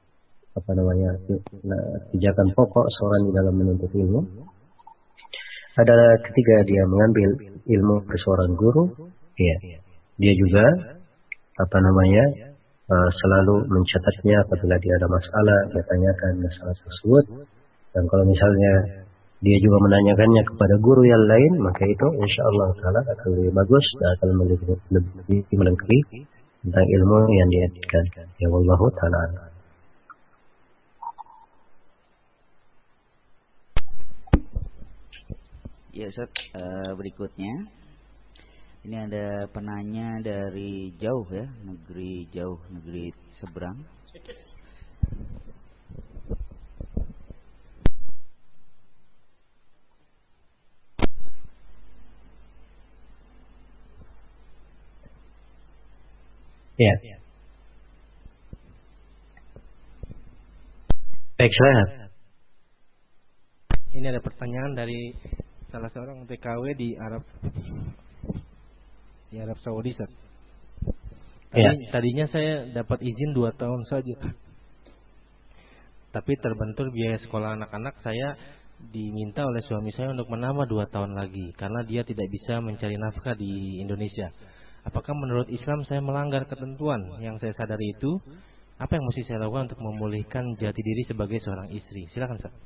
apa namanya pijakan pokok seorang di dalam menuntut ilmu Ada ketika dia mengambil ilmu dari seorang guru, ya, dia juga apa namanya uh, selalu mencatatnya apabila dia ada masalah, dia tanyakan masalah tersebut. Dan kalau misalnya dia juga menanyakannya kepada guru yang lain, maka itu insya Allah taala akan lebih bagus dan akan lebih, lebih melengkapi tentang ilmu yang dia dapatkan. Ya wallahu taala. Ya Ustaz, uh, berikutnya ini ada penanya dari jauh ya, negeri jauh, negeri seberang. Ya. Baik, silahkan. Ini ada pertanyaan dari salah seorang T K W di Arab di Arab Saudi, Ustaz. Tadi, ya. Tadinya saya dapat izin dua tahun saja, tapi terbentur biaya sekolah anak-anak saya diminta oleh suami saya untuk menambah dua tahun lagi karena dia tidak bisa mencari nafkah di Indonesia. Apakah menurut Islam saya melanggar ketentuan? Yang saya sadari itu, apa yang mesti saya lakukan untuk memulihkan jati diri sebagai seorang istri? Silakan, Ustaz.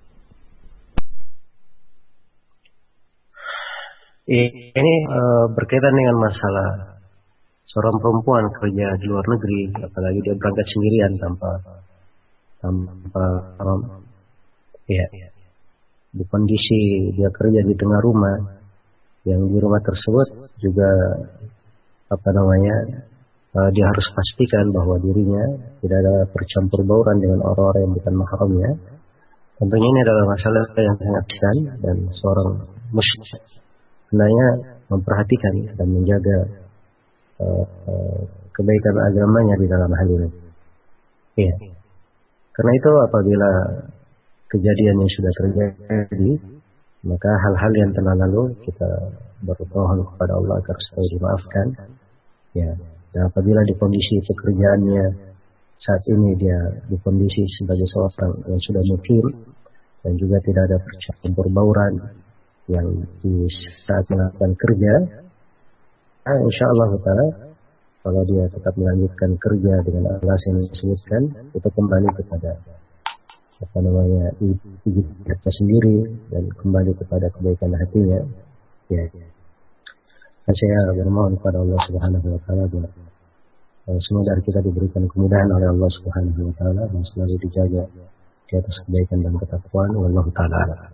Ini uh, berkaitan dengan masalah seorang perempuan kerja di luar negeri, apalagi dia berangkat sendirian tanpa tanpa um, ya di kondisi dia kerja di tengah rumah, yang di rumah tersebut juga apa namanya uh, dia harus pastikan bahwa dirinya tidak ada bercampur bauran dengan orang-orang yang bukan mahramnya. Tentunya ini adalah masalah yang sangat besar dan seorang muslim hendaknya memperhatikan dan menjaga uh, uh, kebaikan agamanya di dalam hal ini. Iya. Karena itu apabila kejadian yang sudah terjadi, maka hal-hal yang telah lalu kita berdoa kepada Allah agar supaya dimaafkan. Ya. Dan apabila di kondisi pekerjaannya saat ini dia di kondisi sebagai seorang yang sudah mukim dan juga tidak ada percampur bauran yang di saat melakukan kerja, nah, insya Allah ta'ala kalau dia tetap melanjutkan kerja dengan alasan yang disebutkan, itu kembali kepada apa namanya ibadah sendiri dan kembali kepada kebaikan hatinya. Ya, nah, saya bermohon kepada Allah Subhanahu Wa Taala biar semua dari kita diberikan kemudahan oleh Allah Subhanahu Wa Taala dan selalu dijaga di atas kebaikan dan ketakwaan. Wallahu taala.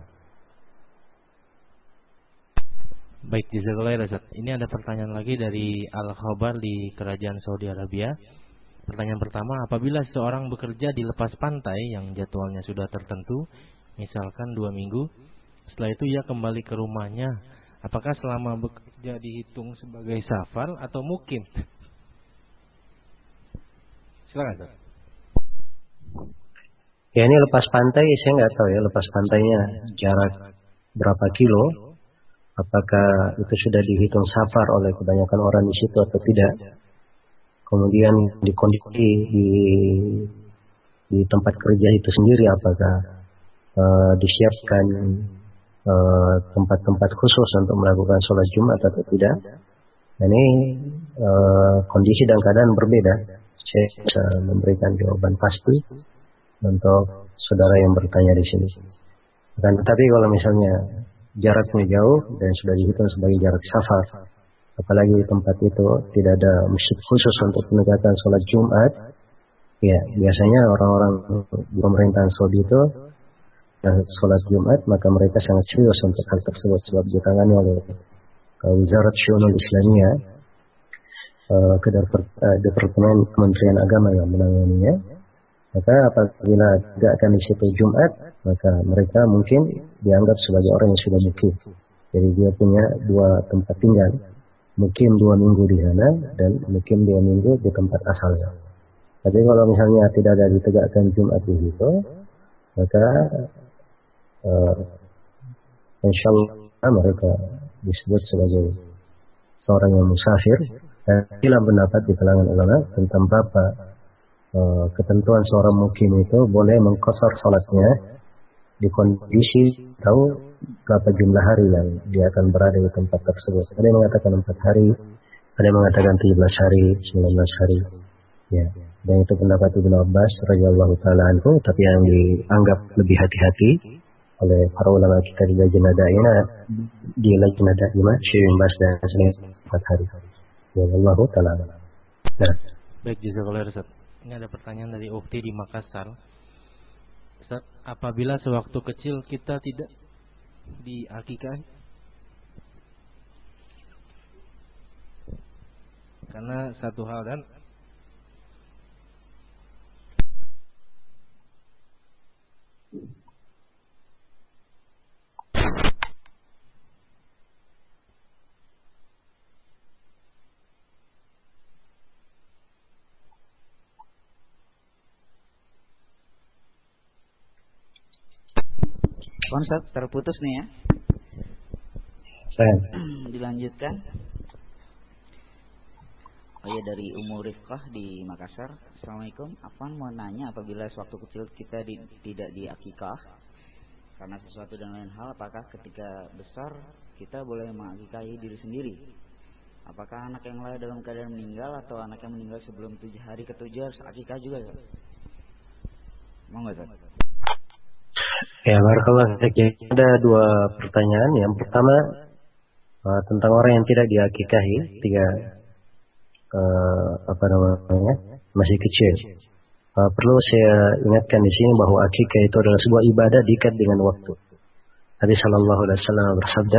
Baik, jazakallahu khairan. Ini ada pertanyaan lagi dari Al-Khabar di Kerajaan Saudi Arabia. Pertanyaan pertama, apabila seseorang bekerja di lepas pantai yang jadwalnya sudah tertentu, misalkan dua minggu, setelah itu ia kembali ke rumahnya, apakah selama bekerja dihitung sebagai safar atau mukim? Silakan. Ya, ini lepas pantai, saya nggak tahu ya lepas pantainya jarak berapa kilo. Apakah itu sudah dihitung safar oleh kebanyakan orang di situ atau tidak? Kemudian di kondisi di, di tempat kerja itu sendiri apakah uh, disiapkan tempat-tempat uh, khusus untuk melakukan sholat Jumat atau tidak? Ini uh, kondisi dan keadaan berbeda. Saya bisa memberikan jawaban pasti untuk saudara yang bertanya di sini. Dan tetapi kalau misalnya jaraknya jauh dan sudah dihitung sebagai jarak safar, apalagi di tempat itu tidak ada masjid khusus untuk menegakkan sholat Jumat, ya biasanya orang-orang di pemerintahan Saudi itu dan sholat Jumat, maka mereka sangat serius untuk hal tersebut sebab ditangani oleh Wizarat Syu'unul Islamiyah, uh, Departemen Kementerian Agama yang menanganinya. Maka apabila tidak akan di situ Jumat, maka mereka mungkin dianggap sebagai orang yang sudah mukim. Jadi dia punya dua tempat tinggal, mukim dua minggu di sana dan mukim dua minggu di tempat asalnya. Tapi kalau misalnya tidak ada ditegakkan Jumat di situ, maka uh, insya Allah mereka disebut sebagai seorang yang musafir. Dan dalam pendapat di kalangan ulama tentang berapa Uh, ketentuan seorang mukim itu boleh mengqasar salatnya di kondisi tahu berapa jumlah hari yang dia akan berada di tempat tersebut. Ada yang mengatakan empat hari, ada yang mengatakan tujuh belas hari, sembilan belas hari. Ya, dan itu pendapat Ibnu Abbas radhiyallahu taala anhu, tapi yang dianggap lebih hati-hati oleh para ulama kita di Lajnah Daimah, di Lajnah Daimah, Syekh Ibnu Baz dan Syekh empat hari. Ya Allah taala. Nah, baik, jazakallahu Ustaz. Ini ada pertanyaan dari Ukti di Makassar. Ustaz, apabila sewaktu kecil kita tidak diakikah karena satu hal dan Konsep terputus nih ya. saya Dilanjutkan. Oh ya, dari Ummu Rifqah di Makassar. Assalamualaikum. Afwan mau nanya, apabila sewaktu kecil kita di, tidak diakikah karena sesuatu dan lain hal, apakah ketika besar kita boleh mengakikahi diri sendiri? Apakah anak yang lahir dalam keadaan meninggal atau anak yang meninggal sebelum tujuh hari ketujuh harus akikah juga ya? Mau nggak, Ustaz? Ya, barakallahu fiik. Ada dua pertanyaan. Yang pertama uh, tentang orang yang tidak diakikahi, tiga uh, apa namanya masih kecil. Uh, perlu saya ingatkan di sini bahwa akikah itu adalah sebuah ibadah diikat dengan waktu. Nabi Shallallahu Alaihi Wasallam bersabda,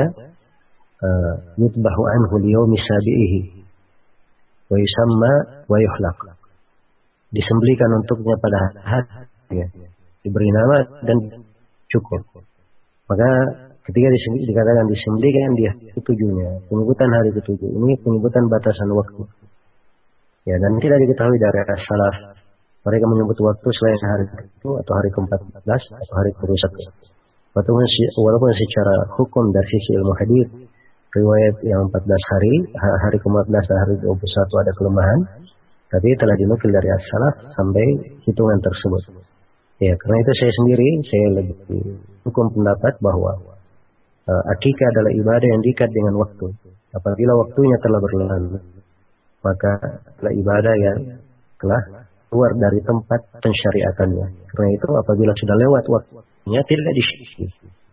"Yutbahu anhu liyawmi sabihi, wa yusamma wa yuhlaq." Disembelikan untuknya pada hari, ya, diberi nama dan cukup. Maka ketika dikatakan disembelikan dia ketujuhnya, penyebutan hari ketujuh ini penyebutan batasan waktu. Ya, dan tidak diketahui dari as-salaf mereka menyebut waktu selain hari itu atau hari ke-empat belas atau hari ke-satu. Walaupun, walaupun secara hukum dari sisi ilmu hadis riwayat yang empat belas hari, hari ke-empat belas dan hari ke-dua puluh satu ada kelemahan, tapi telah dinukil dari as-salaf sampai hitungan tersebut. Ya, karena itu saya sendiri, saya lebih hukum pendapat bahwa uh, akikah adalah ibadah yang diikat dengan waktu. Apabila waktunya telah berlalu, maka adalah ibadah yang telah keluar dari tempat pensyariatannya. Karena itu apabila sudah lewat waktunya tidak disyiriki.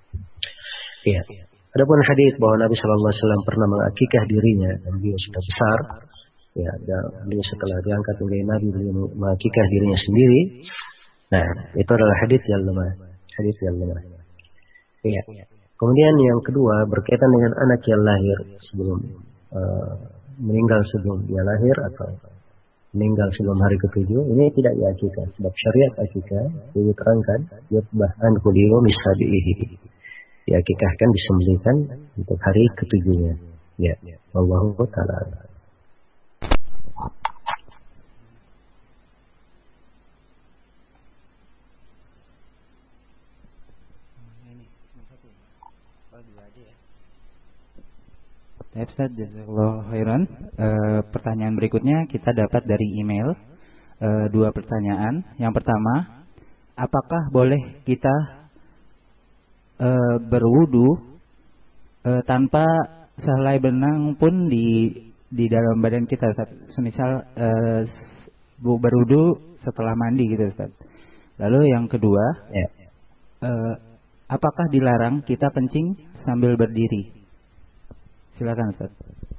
Ya. Adapun hadis bahwa Nabi Shallallahu Alaihi Wasallam pernah mengakikah dirinya dan beliau sudah besar, ya, dan beliau setelah diangkat menjadi Nabi beliau mengakikah dirinya sendiri. Nah, itu adalah hadis yang lemah, hadis yang lemah. Iya. Kemudian yang kedua berkaitan dengan anak yang lahir sebelum uh, meninggal sebelum dia lahir atau meninggal sebelum hari ketujuh, ini tidak diakikah. Sebab syariat akikah diterangkan, yutbah anhu liyawmi sabihi. Diakikahkan, disembelihkan untuk hari ketujuhnya. Ya, wallahu ta'ala. Ya, Ustaz, jazakallahu khairan. E, pertanyaan berikutnya kita dapat dari email. E, dua pertanyaan. Yang pertama, apakah boleh kita e, berwudu e, tanpa sehelai benang pun di di dalam badan kita, Ustaz? Semisal e, berwudu setelah mandi gitu, Ustaz. Lalu yang kedua, ya. e, apakah dilarang kita kencing sambil berdiri? Silakan, Ustaz.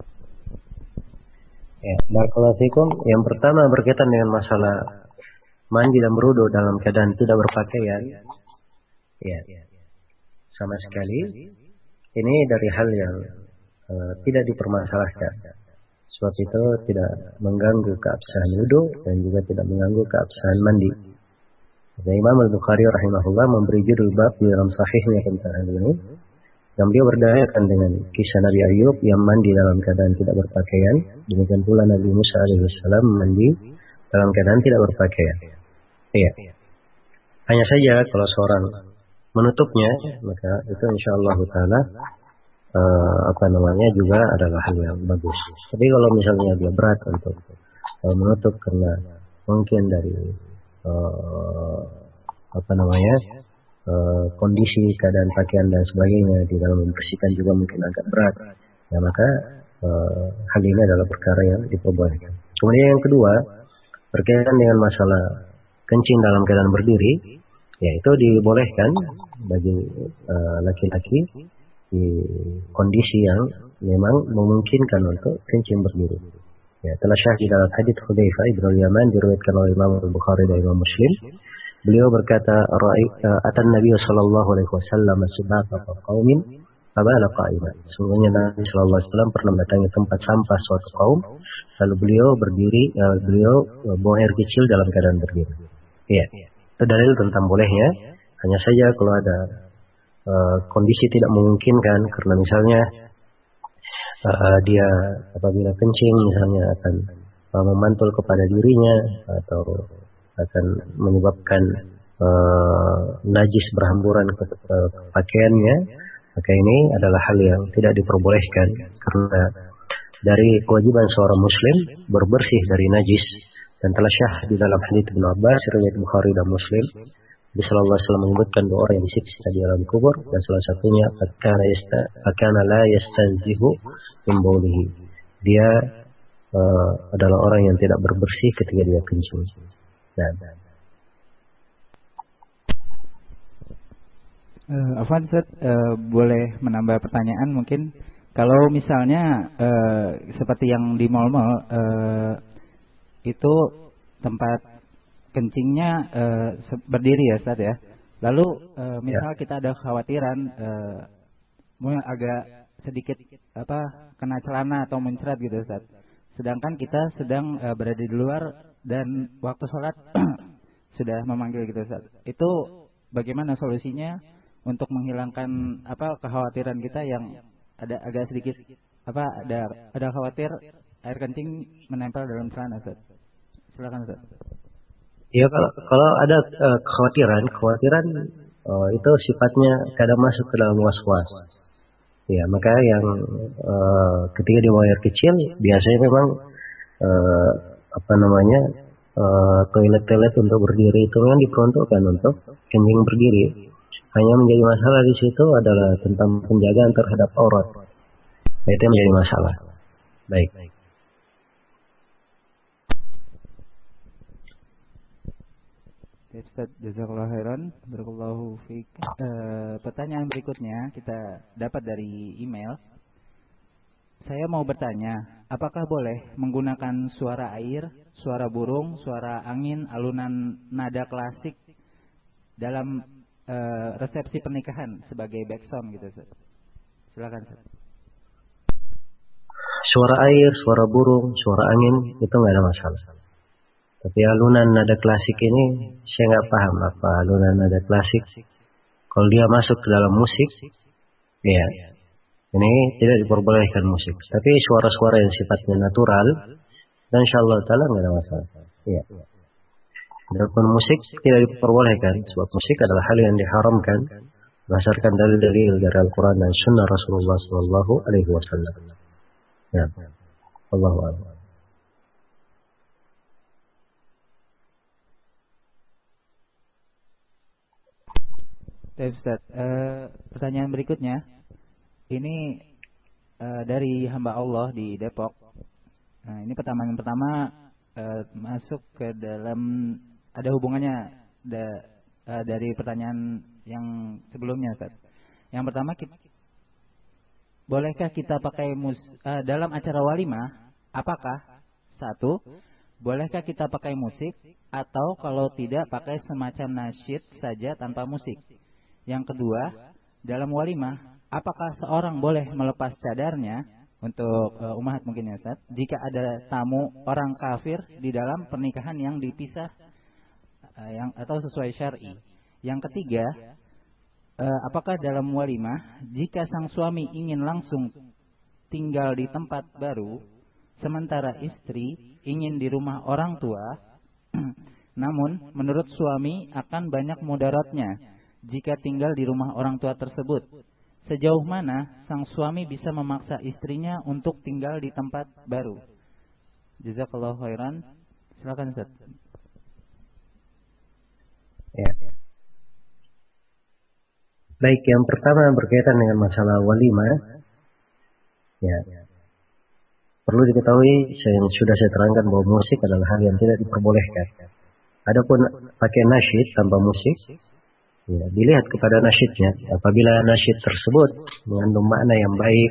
Ya, barakallahu fikum. Yang pertama berkaitan dengan masalah mandi dan berwudu dalam keadaan tidak berpakaian. Ya, sama sekali. Ini dari hal yang uh, tidak dipermasalahkan. Sebab itu tidak mengganggu keabsahan wudu dan juga tidak mengganggu keabsahan mandi. Dan Imam Al-Bukhari rahimahullah memberi judul bab di dalam sahihnya tentang hal ini. Dan beliau berdalilkan dengan kisah Nabi Ayub yang mandi dalam keadaan tidak berpakaian. Demikian pula Nabi Musa alaihissalam mandi dalam keadaan tidak berpakaian. Iya. Hanya saja kalau seorang menutupnya, maka itu insyaallah taala uh, apa namanya juga adalah hal yang bagus. Tapi kalau misalnya dia berat untuk uh, menutup karena mungkin dari uh, apa namanya uh, kondisi keadaan pakaian dan sebagainya, di dalam membersihkan juga mungkin agak berat, ya maka uh, hal ini adalah perkara yang diperbolehkan. Kemudian yang kedua, berkaitan dengan masalah kencing dalam keadaan berdiri, ya itu dibolehkan bagi uh, laki-laki di kondisi yang memang memungkinkan untuk kencing berdiri. Ya, telah syahid di dalam hadits Hudzaifah ibn al-Yaman diriwayatkan oleh Imam Al-Bukhari dan Imam Muslim. Beliau berkata, "Atan Nabi sallallahu alaihi wasallam subata qaumin fabala qa'iman." Sungguhnya Nabi sallallahu alaihi wasallam pernah mendatangi tempat sampah suatu kaum, lalu beliau berdiri, uh, beliau uh, buang air kecil dalam keadaan berdiri. Iya, itu dalil tentang bolehnya. Hanya saja kalau ada uh, kondisi tidak memungkinkan, karena misalnya uh, dia apabila kencing misalnya akan uh, memantul kepada dirinya atau akan menyebabkan uh, najis berhamburan ke, ke pakaiannya, maka ini adalah hal yang tidak diperbolehkan, karena dari kewajiban seorang muslim berbersih dari najis, dan telah syah di dalam hadits Ibnu Abbas riwayat Bukhari dan Muslim, Nabi sallallahu alaihi wasallam menyebutkan dua orang yang disiksa di alam kubur, dan salah satunya fakana yasta fakana la yastanzihu min baulihi. Dia uh, adalah orang yang tidak berbersih ketika dia kencing. Nah, uh, Afwan Ustaz, uh, boleh menambah pertanyaan mungkin? Kalau misalnya uh, seperti yang di mal-mal uh, itu tempat kencingnya uh, berdiri ya Ustaz ya. Lalu uh, misal ya. Kita ada kekhawatiran uh, mungkin agak sedikit apa kena celana atau mencret gitu Ustaz. Sedangkan kita sedang uh, berada di luar dan waktu sholat sudah memanggil gitu Ustaz. Itu bagaimana solusinya untuk menghilangkan apa kekhawatiran kita yang ada agak sedikit apa ada ada khawatir air kencing menempel dalam celana Ustaz. Silakan Ustaz. Ya, kalau kalau ada uh, kekhawatiran, kekhawatiran uh, itu sifatnya kadang masuk ke dalam was-was. Ya, maka yang uh, ketika di air kecil biasanya memang uh, apa namanya uh, toilet-toilet untuk berdiri itu memang diperuntukkan untuk kencing berdiri. Hanya menjadi masalah di situ adalah tentang penjagaan terhadap aurat. Nah, itu yang menjadi masalah. Baik. Ustaz, jazakallahu khairan, barakallahu fiik. Uh, pertanyaan berikutnya kita dapat dari email. Saya mau bertanya, apakah boleh menggunakan suara air, suara burung, suara angin, alunan nada klasik dalam uh, resepsi pernikahan sebagai backsound gitu Ustaz? Silakan Ustaz. Suara air, suara burung, suara angin itu nggak ada masalah. Tapi alunan nada klasik ini saya nggak paham apa alunan nada klasik. Kalau dia masuk ke dalam musik, ya ini tidak diperbolehkan musik. Tapi suara-suara yang sifatnya natural, dan insyaallah taala nggak ada masalah. Ya. Adapun musik tidak diperbolehkan, sebab musik adalah hal yang diharamkan berdasarkan dalil-dalil dari Al-Quran dan Sunnah Rasulullah Sallallahu Alaihi Wasallam. Ya, Allahu Akbar. Ustaz, uh, pertanyaan berikutnya ini uh, dari hamba Allah di Depok. Nah, ini pertanyaan pertama uh, masuk ke dalam ada hubungannya da, uh, dari pertanyaan yang sebelumnya, Ustaz. Yang pertama, kita, bolehkah kita pakai mus uh, dalam acara walimah? Apakah satu, bolehkah kita pakai musik atau kalau tidak pakai semacam nasyid saja tanpa musik? Yang kedua, dalam walimah, apakah seorang boleh melepas cadarnya untuk uh, umat mungkin ya Ustaz, jika ada tamu orang kafir di dalam pernikahan yang dipisah uh, yang atau sesuai syar'i? Yang ketiga, uh, apakah dalam walimah jika sang suami ingin langsung tinggal di tempat baru sementara istri ingin di rumah orang tua, namun menurut suami akan banyak mudaratnya jika tinggal di rumah orang tua tersebut. Sejauh mana sang suami bisa memaksa istrinya untuk tinggal di tempat baru? Jazakallahu khairan. Silakan Ustaz. Ya. Baik, yang pertama berkaitan dengan masalah walimah. Ya, perlu diketahui yang sudah saya terangkan bahwa musik adalah hal yang tidak diperbolehkan. Adapun pakai nasyid tanpa musik, ya, dilihat kepada nasyidnya. Apabila nasyid tersebut mengandung makna yang baik,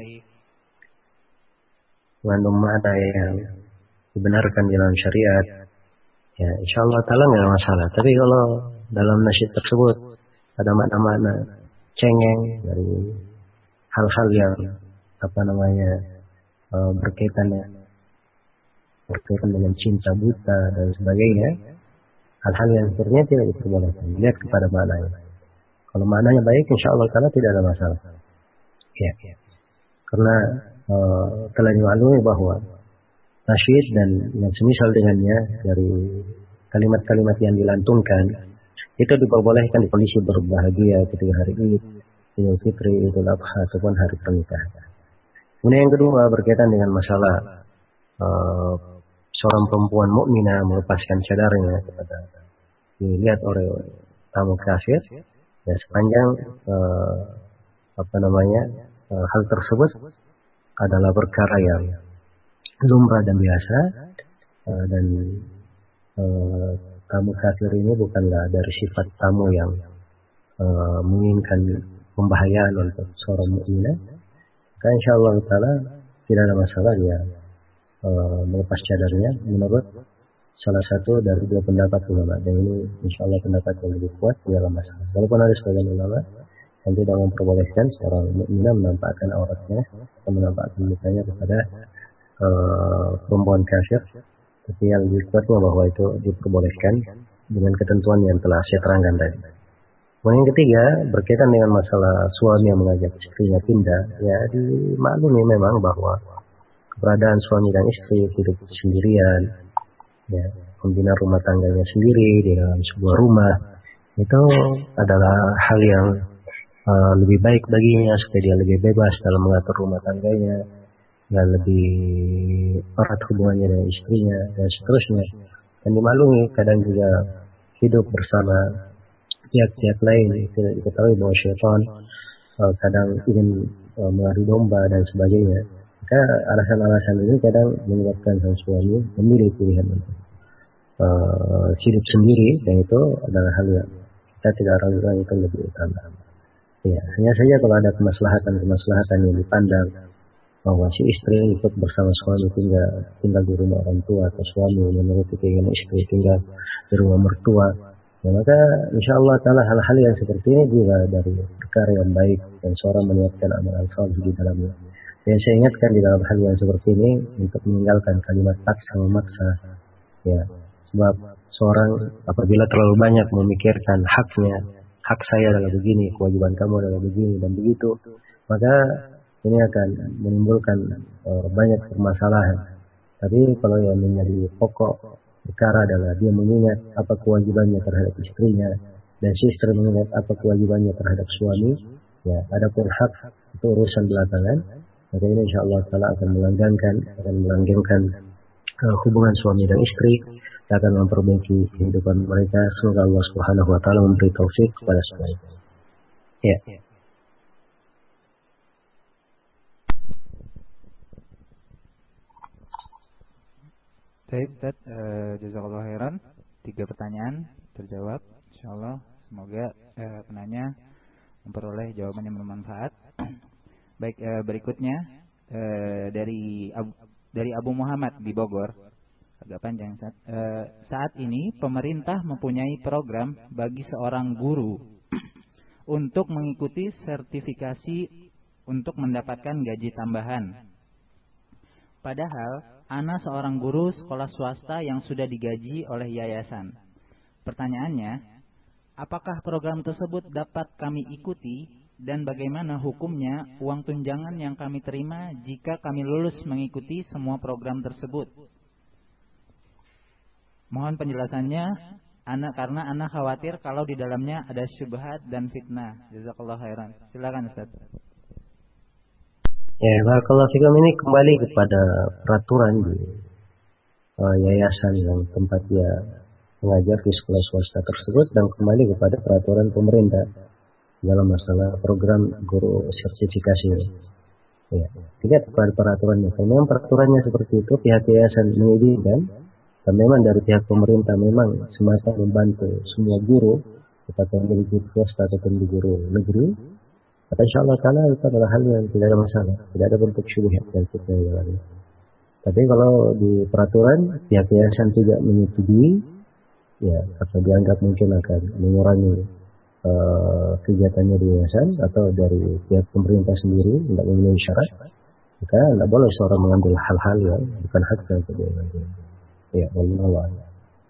mengandung makna yang dibenarkan dalam syariat, ya insya Allah ta'ala nggak ada masalah. Tapi kalau dalam nasyid tersebut ada makna-makna cengeng dari hal-hal yang apa namanya uh, berkaitan berkaitan dengan cinta buta dan sebagainya, hal-hal yang sepertinya tidak diperbolehkan. Lihat kepada maknanya. Kalau maknanya baik, insya Allah ta'ala tidak ada masalah. Ya, ya. Karena uh, telah dimaklumi bahwa nasyid dan yang semisal dengannya dari kalimat-kalimat yang dilantungkan itu diperbolehkan di kondisi berbahagia ketika hari Id, Idul Fitri, Idul Adha ataupun hari pernikahan. Kemudian yang kedua berkaitan dengan masalah uh, seorang perempuan mukminah melepaskan cadarnya kepada dilihat oleh tamu kafir, ya sepanjang uh, apa namanya uh, hal tersebut adalah perkara yang lumrah dan biasa, uh, dan uh, tamu kafir ini bukanlah dari sifat tamu yang uh, menginginkan pembahayaan untuk seorang mukminah, maka insyaallah taala tidak ada masalah dia uh, melepas cadarnya menurut salah satu dari dua pendapat ulama, dan ini insyaallah pendapat yang lebih kuat di dalam masalah. Walaupun ada sebagian ulama yang tidak memperbolehkan seorang mukminah menampakkan auratnya atau menampakkan mukanya kepada uh, perempuan kafir, tapi yang lebih kuat bahwa itu diperbolehkan dengan ketentuan yang telah saya terangkan tadi. Kemudian yang ketiga berkaitan dengan masalah suami yang mengajak istrinya pindah, ya dimaklumi memang bahwa keberadaan suami dan istri hidup sendirian, ya membina rumah tangganya sendiri di dalam sebuah rumah, itu adalah hal yang uh, lebih baik baginya supaya dia lebih bebas dalam mengatur rumah tangganya dan lebih erat hubungannya dengan istrinya dan seterusnya. Dan dimaklumi kadang juga hidup bersama pihak-pihak lain, tidak diketahui bahwa syaitan uh, kadang ingin uh, mengadu domba dan sebagainya. Maka alasan-alasan ini kadang menyebabkan sang suami memilih pilihan untuk uh, hidup sendiri, dan itu adalah hal yang kita tidak ragukan itu lebih utama. Ya, hanya saja kalau ada kemaslahatan-kemaslahatan yang dipandang bahwa si istri ikut bersama suami tinggal tinggal di rumah orang tua, atau suami menuruti keinginan istri tinggal di rumah mertua, ya, maka insya Allah taala hal-hal yang seperti ini juga dari perkara yang baik dan seorang meniatkan amalan saleh di dalamnya. Dan saya ingatkan di dalam hal yang seperti ini untuk meninggalkan kalimat paksa memaksa, ya, sebab seorang apabila terlalu banyak memikirkan haknya, hak saya adalah begini, kewajiban kamu adalah begini dan begitu, maka ini akan menimbulkan uh, banyak permasalahan. Tapi kalau yang menjadi pokok perkara adalah dia mengingat apa kewajibannya terhadap istrinya, dan si istri mengingat apa kewajibannya terhadap suami, ya, adapun hak itu urusan belakangan, maka ini insyaallah taala akan melanggengkan akan melanggengkan uh, hubungan suami dan istri, akan memperbaiki kehidupan mereka. Semoga Allah Subhanahu wa taala memberi taufik kepada semuanya. Ya. Baik, Ustaz, uh, jazakallahu khairan. Tiga pertanyaan terjawab, insyaallah. Semoga uh, penanya memperoleh jawaban yang bermanfaat. Baik, uh, berikutnya uh, dari Abu, dari Abu Muhammad di Bogor, agak panjang. Ustaz. Uh, saat ini pemerintah mempunyai program bagi seorang guru untuk mengikuti sertifikasi untuk mendapatkan gaji tambahan. Padahal ana seorang guru sekolah swasta yang sudah digaji oleh yayasan. Pertanyaannya, apakah program tersebut dapat kami ikuti dan bagaimana hukumnya uang tunjangan yang kami terima jika kami lulus mengikuti semua program tersebut? Mohon penjelasannya, ana karena ana khawatir kalau di dalamnya ada syubhat dan fitnah. Jazakallahu khairan. Silakan Ustaz. Ya, barakallahu fikum, ini kembali kepada peraturan di uh, yayasan yang tempat dia mengajar di sekolah swasta tersebut, dan kembali kepada peraturan pemerintah. dalam masalah program guru sertifikasi. Ya, tidak pada peraturannya. Kalau memang peraturannya seperti itu, pihak yayasan mengizinkan, dan memang dari pihak pemerintah memang semata membantu semua guru, apakah di guru swasta ataupun di guru negeri, maka insya Allah karena itu adalah hal yang tidak ada masalah, tidak ada bentuk syubhat yang kita jalani. Tapi kalau di peraturan pihak yayasan tidak menyetujui, ya atau dianggap mungkin akan mengurangi uh, kegiatannya di yayasan atau dari pihak pemerintah sendiri tidak memenuhi syarat, maka tidak boleh seorang mengambil hal-hal yang bukan haknya untuk dia mengambil. Ya, wallahu a'lam.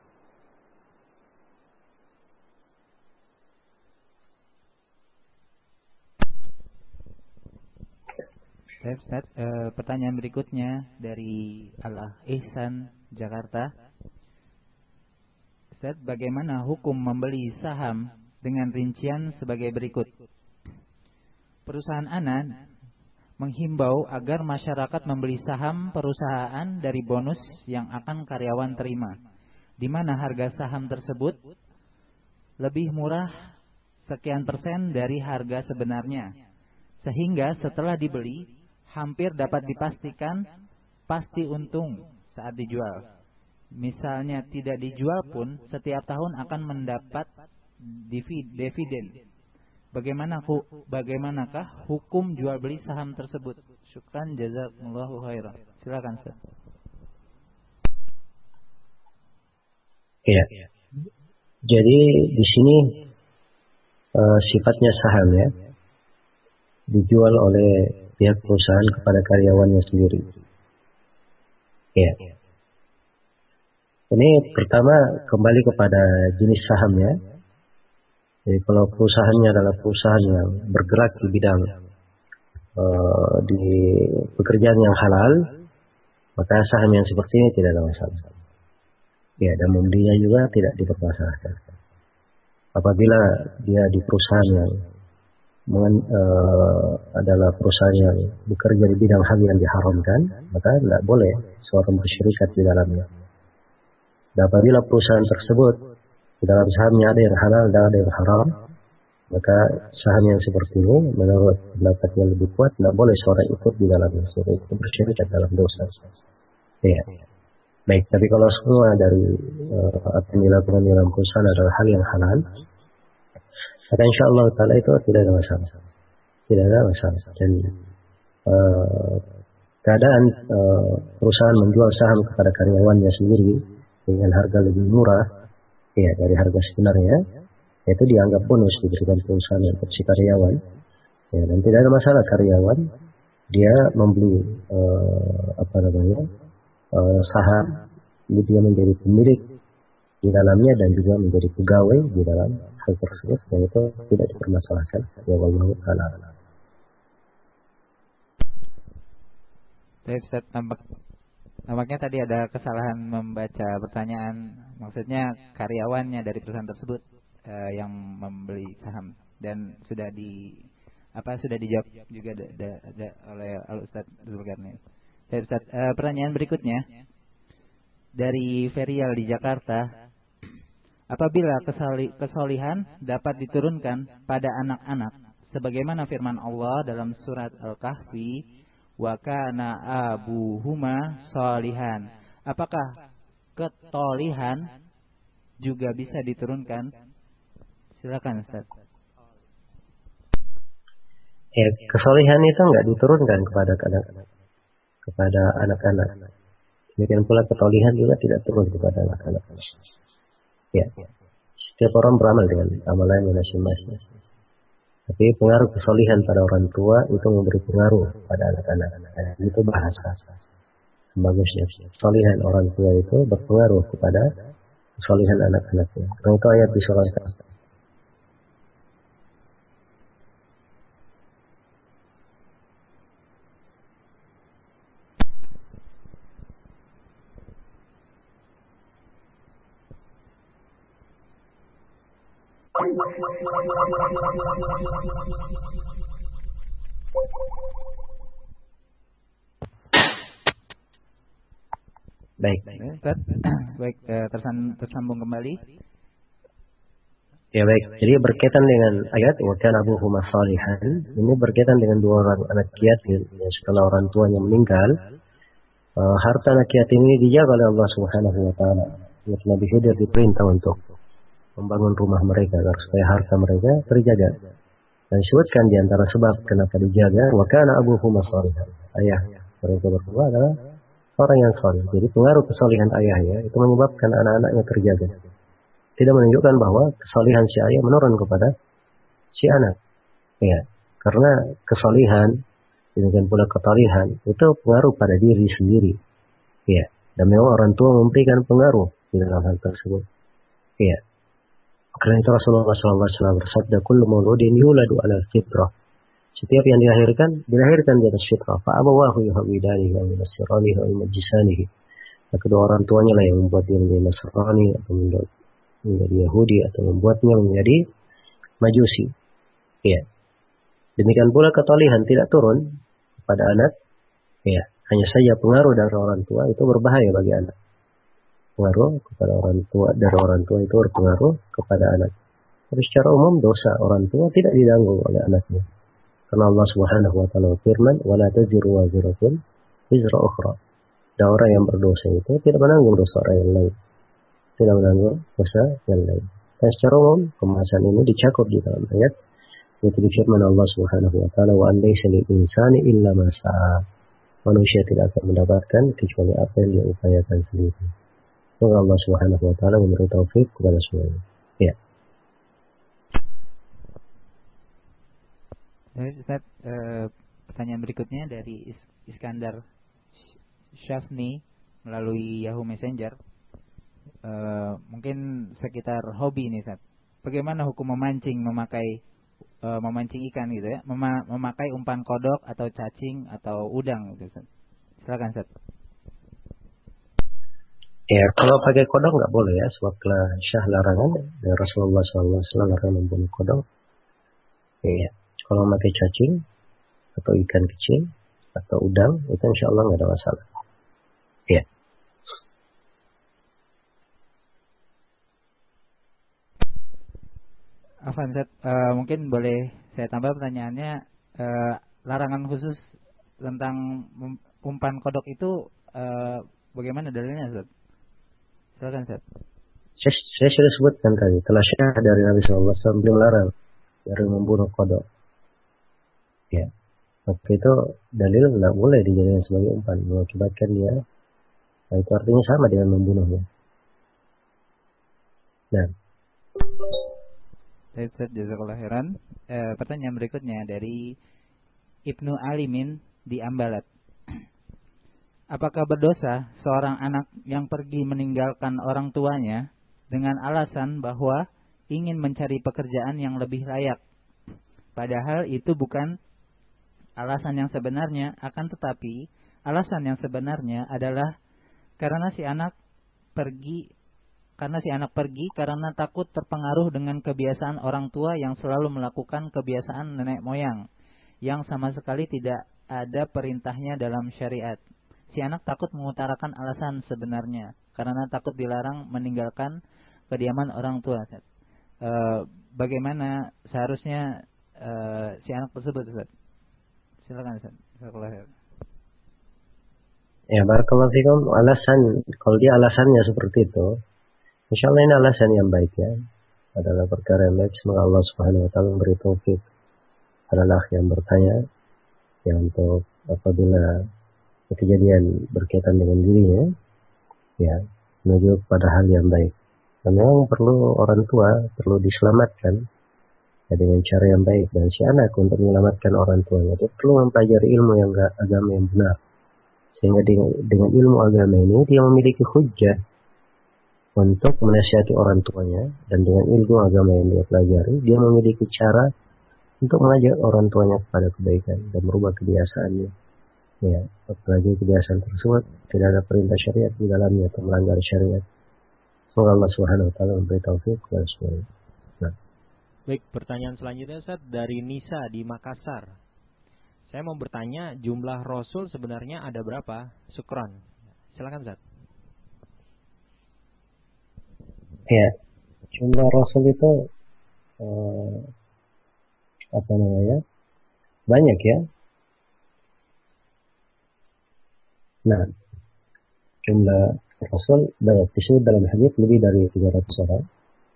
Ustaz, uh, pertanyaan berikutnya dari Al Ihsan Jakarta. Ustaz, bagaimana hukum membeli saham dengan rincian sebagai berikut? Perusahaan Ana menghimbau agar masyarakat membeli saham perusahaan dari bonus yang akan karyawan terima, di mana harga saham tersebut lebih murah sekian persen dari harga sebenarnya, sehingga setelah dibeli hampir dapat dipastikan pasti untung saat dijual. Misalnya tidak dijual pun setiap tahun akan mendapat dividen. Bagaimana bagaimanakah hukum jual beli saham tersebut? Syukran jazakumullahu khairan. Silakan Ustaz. Iya. Jadi di sini uh, sifatnya saham ya dijual oleh pihak perusahaan kepada karyawannya sendiri. Ya. Ini pertama kembali kepada jenis sahamnya. Jadi kalau perusahaannya adalah perusahaan yang bergerak di bidang uh, di pekerjaan yang halal, maka saham yang seperti ini tidak ada masalah. Ya, dan membelinya juga tidak dipermasalahkan. Apabila dia di perusahaan yang Men, uh, adalah perusahaan yang bekerja di bidang hal yang diharamkan, maka tidak boleh seorang bersyirikat di dalamnya. Dan apabila perusahaan tersebut di dalam sahamnya ada yang halal dan ada yang haram, maka saham yang seperti ini menurut pendapat yang lebih kuat tidak boleh seorang ikut di dalamnya, seorang itu bersyirikat dalam dosa. Ya. Baik, tapi kalau semua dari uh, apa yang dilakukan di dalam perusahaan adalah hal yang halal, maka insya Allah Ta'ala itu tidak ada masalah. Tidak ada masalah. Dan uh, keadaan uh, perusahaan menjual saham kepada karyawannya sendiri dengan harga lebih murah ya dari harga sebenarnya, itu dianggap bonus diberikan perusahaan untuk si karyawan. Ya, dan tidak ada masalah karyawan dia membeli uh, apa namanya uh, saham, dia menjadi pemilik di dalamnya dan juga menjadi pegawai di dalam hal tersebut, dan itu tidak dipermasalahkan. Ya wallahu a'lam. Ustaz, nampak, nampaknya tadi ada kesalahan membaca pertanyaan. Maksudnya karyawannya dari perusahaan tersebut uh, yang membeli saham, dan sudah di apa sudah dijawab juga da, da, da, oleh Al Ustaz Zulkarnain. Ustaz, uh, pertanyaan berikutnya dari Ferial di Jakarta. Apabila kesolihan dapat diturunkan pada anak-anak, sebagaimana firman Allah dalam surat Al-Kahfi, wa kana abuhuma sholihan. Apakah ketolihan juga bisa diturunkan? Silakan Ustaz. Ya, kesolihan itu enggak diturunkan kepada anak-anak, kepada anak-anak. Demikian pula ketolihan juga tidak turun kepada anak-anak. Ya, setiap orang beramal dengan amalannya masing-masing. Tapi pengaruh kesolihan pada orang tua itu memberi pengaruh pada anak-anak. Nah, itu bahasa bagusnya. Kesolihan orang tua itu berpengaruh kepada kesolihan anak-anaknya. Karena itu ayat di surah Al-Kahfi. Baik, Ustaz. Baik, tersambung kembali. Ya baik, jadi berkaitan dengan ayat wa kana abuhuma salihan, ini berkaitan dengan dua orang anak yatim yang setelah orang tuanya meninggal, uh, harta anak yatim ini dijaga oleh Allah Subhanahu wa taala. Nabi Khidir diperintah untuk membangun rumah mereka agar supaya harta mereka terjaga. Dan disebutkan di antara sebab kenapa dijaga, wa kana abuhuma salihan. Ayah mereka berdua adalah orang yang saleh. Jadi pengaruh kesalihan ayahnya itu menyebabkan anak-anaknya terjaga. Tidak menunjukkan bahwa kesalihan si ayah menurun kepada si anak. Ya, karena kesalihan demikian pula ketalihan itu pengaruh pada diri sendiri. Ya, dan memang orang tua memberikan pengaruh di dalam hal tersebut. Ya. Karena itu Rasulullah shallallahu alaihi wasallam bersabda, "Kullu mauludin yuladu 'ala fitrah." Setiap yang dilahirkan dilahirkan di atas fitrah. Fa abawahu yuhawidanihi aw yunasiranihi aw yumajjisanihi. Kedua orang tuanya lah yang membuat dia menjadi Nasrani atau menjadi Yahudi atau membuatnya menjadi Majusi. Ya. Demikian pula ketalihan tidak turun pada anak. Ya, hanya saja pengaruh dari orang tua itu berbahaya bagi anak. Pengaruh kepada orang tua dari orang tua itu berpengaruh kepada anak. Tapi secara umum dosa orang tua tidak ditanggung oleh anaknya. Karena Allah Subhanahu wa taala firman, "Wa la taziru waziratun wizra ukhra." Dan orang yang berdosa itu tidak menanggung dosa orang yang lain. Tidak menanggung dosa yang lain. Dan secara umum pembahasan ini dicakup di dalam ayat yaitu firman Allah Subhanahu wa taala, "Wa an laysa lil insani illa ma sa'a." Manusia tidak akan mendapatkan kecuali apa yang dia upayakan sendiri. Semoga Allah Subhanahu wa taala memberi taufik kepada semuanya. Ya. Ustaz, eh, pertanyaan berikutnya dari Is Iskandar Syafni melalui Yahoo Messenger. Eh, mungkin sekitar hobi ini, Ustaz. Bagaimana hukum memancing memakai eh, memancing ikan gitu ya? Mema memakai umpan kodok atau cacing atau udang gitu, Ustaz. Silakan, Ustaz. Ya, kalau pakai kodok nggak boleh ya, sebab telah syah larangan dari Rasulullah shallallahu alaihi wasallam larangan membunuh kodok. Ya, kalau pakai cacing atau ikan kecil atau udang itu insya Allah nggak ada masalah. Ya. Afan, Ustaz, uh, mungkin boleh saya tambah pertanyaannya, uh, larangan khusus tentang umpan kodok itu uh, bagaimana dalilnya, Ustaz? Silakan, Ustaz. Saya, saya sudah sebutkan tadi, telah syah dari Nabi shallallahu alaihi wasallam beliau melarang dari membunuh kodok. Ya, maka itu dalil tidak boleh dijadikan sebagai umpan, mengakibatkan dia. Nah, itu artinya sama dengan membunuhnya. Nah, Ustaz, jazakallahu khairan. Eh, pertanyaan berikutnya dari Ibnu Alimin di Ambalat. Apakah berdosa seorang anak yang pergi meninggalkan orang tuanya dengan alasan bahwa ingin mencari pekerjaan yang lebih layak? Padahal itu bukan alasan yang sebenarnya, akan tetapi alasan yang sebenarnya adalah karena si anak pergi karena si anak pergi karena takut terpengaruh dengan kebiasaan orang tua yang selalu melakukan kebiasaan nenek moyang yang sama sekali tidak ada perintahnya dalam syariat. Si anak takut mengutarakan alasan sebenarnya karena takut dilarang meninggalkan kediaman orang tua. E, bagaimana seharusnya e, si anak tersebut, Ustaz? Silakan, Ustaz. Ya, barakallahu fikum. Alasan, kalau dia alasannya seperti itu, insya Allah ini alasan yang baik ya. Adalah perkara yang baik. Semoga Allah Subhanahu wa taala memberi taufik adalah yang bertanya yang untuk apabila kejadian berkaitan dengan dirinya ya menuju pada hal yang baik. Dan memang perlu orang tua perlu diselamatkan ya, dengan cara yang baik, dan si anak untuk menyelamatkan orang tuanya itu perlu mempelajari ilmu yang agama yang benar, sehingga dengan, dengan ilmu agama ini dia memiliki hujjah untuk menasihati orang tuanya, dan dengan ilmu agama yang dia pelajari dia memiliki cara untuk mengajak orang tuanya kepada kebaikan dan merubah kebiasaannya. Ya, apalagi kebiasaan tersebut tidak ada perintah syariat di dalamnya atau melanggar syariat. Semoga Allah Subhanahu wa taala memberi taufik kepada semuanya. Nah. Baik, pertanyaan selanjutnya Ustaz dari Nisa di Makassar. Saya mau bertanya, jumlah Rasul sebenarnya ada berapa? Syukran. Silakan Ustaz. Ya, jumlah Rasul itu uh, apa namanya, banyak ya. Nah, jumlah Rasul disebut dalam hadis lebih dari tiga ratus orang.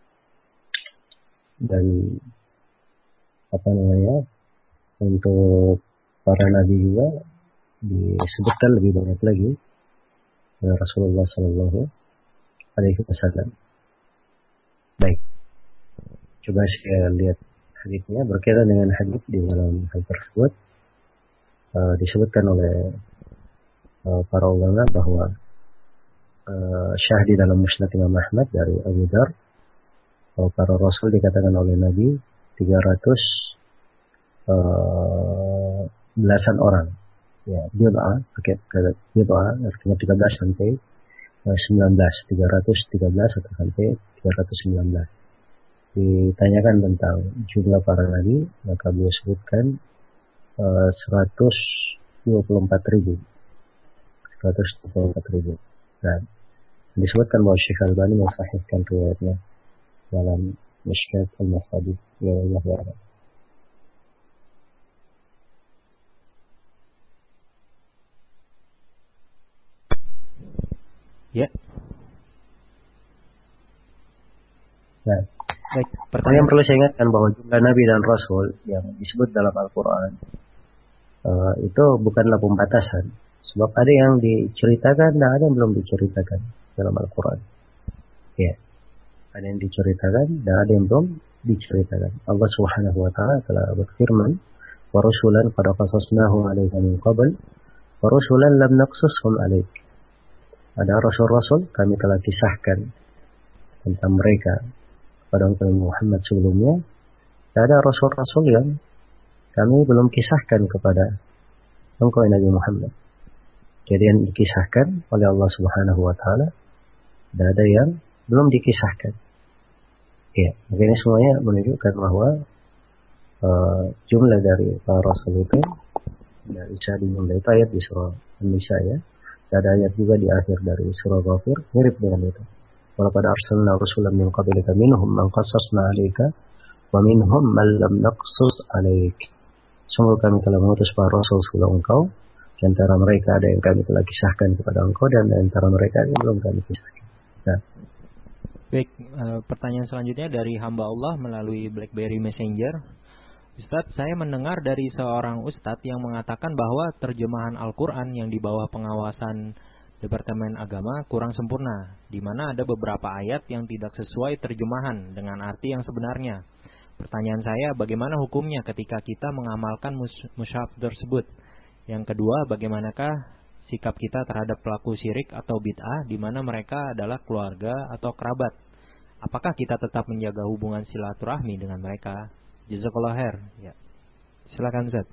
Dan apa namanya, untuk para nabi juga disebutkan lebih banyak lagi oleh Rasulullah Sallallahu Alaihi Wasallam. Baik, coba saya lihat hadisnya berkaitan dengan hadis di dalam hal tersebut. Uh, disebutkan oleh uh, para ulama bahwa uh, syah di dalam Musnad Imam Ahmad dari Abu Dar, bahwa para Rasul dikatakan oleh Nabi tiga ratus uh, belasan orang. Ya, bid'ah, pakai bid'ah artinya tiga belas sampai sembilan belas, tiga ratus tiga belas atau sampai tiga ratus sembilan belas. Ditanyakan tentang jumlah para nabi, maka beliau sebutkan uh, seratus dua puluh empat ribu. seratus dua puluh empat ribu. Dan disebutkan bahwa Syekh Al-Albani mensahihkan riwayatnya dalam Mishkat Al-Masabih. Ya Allah ya Allah. Ya. Nah, baik. Pertanyaan perlu saya ingatkan bahwa jumlah Nabi dan Rasul yang disebut dalam Al-Quran uh, itu bukanlah pembatasan. Sebab ada yang diceritakan dan ada yang belum diceritakan dalam Al-Quran. Ya, ada yang diceritakan dan ada yang belum diceritakan. Allah Subhanahu Wa Taala telah berfirman, "Wa rusulan qad qasasnahum 'alaika min qabl, wa rusulan lam naqsushum 'alaik." Ada rasul-rasul kami telah kisahkan tentang mereka pada Nabi Muhammad sebelumnya. Dan ada rasul-rasul yang kami belum kisahkan kepada engkau Nabi Muhammad. Jadi yang dikisahkan oleh Allah Subhanahu Wa Taala, dan ada yang belum dikisahkan. Ya, ini semuanya menunjukkan bahwa uh, jumlah dari para rasul itu tidak bisa dijumlah. Itu ayat di surah An-Nisa ya. Ada ayat juga di akhir dari surah Ghafir mirip dengan itu. Walaqad arsalna rusulan min qablika minhum man qassasna 'alaika wa minhum man lam naqsus 'alaik. Sungguh kami telah mengutus para rasul sebelum engkau. Di antara mereka ada yang kami telah kisahkan kepada engkau dan di antara mereka yang belum kami kisahkan. Nah. Baik, uh, pertanyaan selanjutnya dari hamba Allah melalui BlackBerry Messenger. Ustadz, saya mendengar dari seorang ustadz yang mengatakan bahwa terjemahan Al-Quran yang di bawah pengawasan Departemen Agama kurang sempurna, di mana ada beberapa ayat yang tidak sesuai terjemahan dengan arti yang sebenarnya. Pertanyaan saya, bagaimana hukumnya ketika kita mengamalkan mus- mushaf tersebut? Yang kedua, bagaimanakah sikap kita terhadap pelaku syirik atau bid'ah di mana mereka adalah keluarga atau kerabat? Apakah kita tetap menjaga hubungan silaturahmi dengan mereka? Jazakallah khair. Ya. Silakan Ustaz.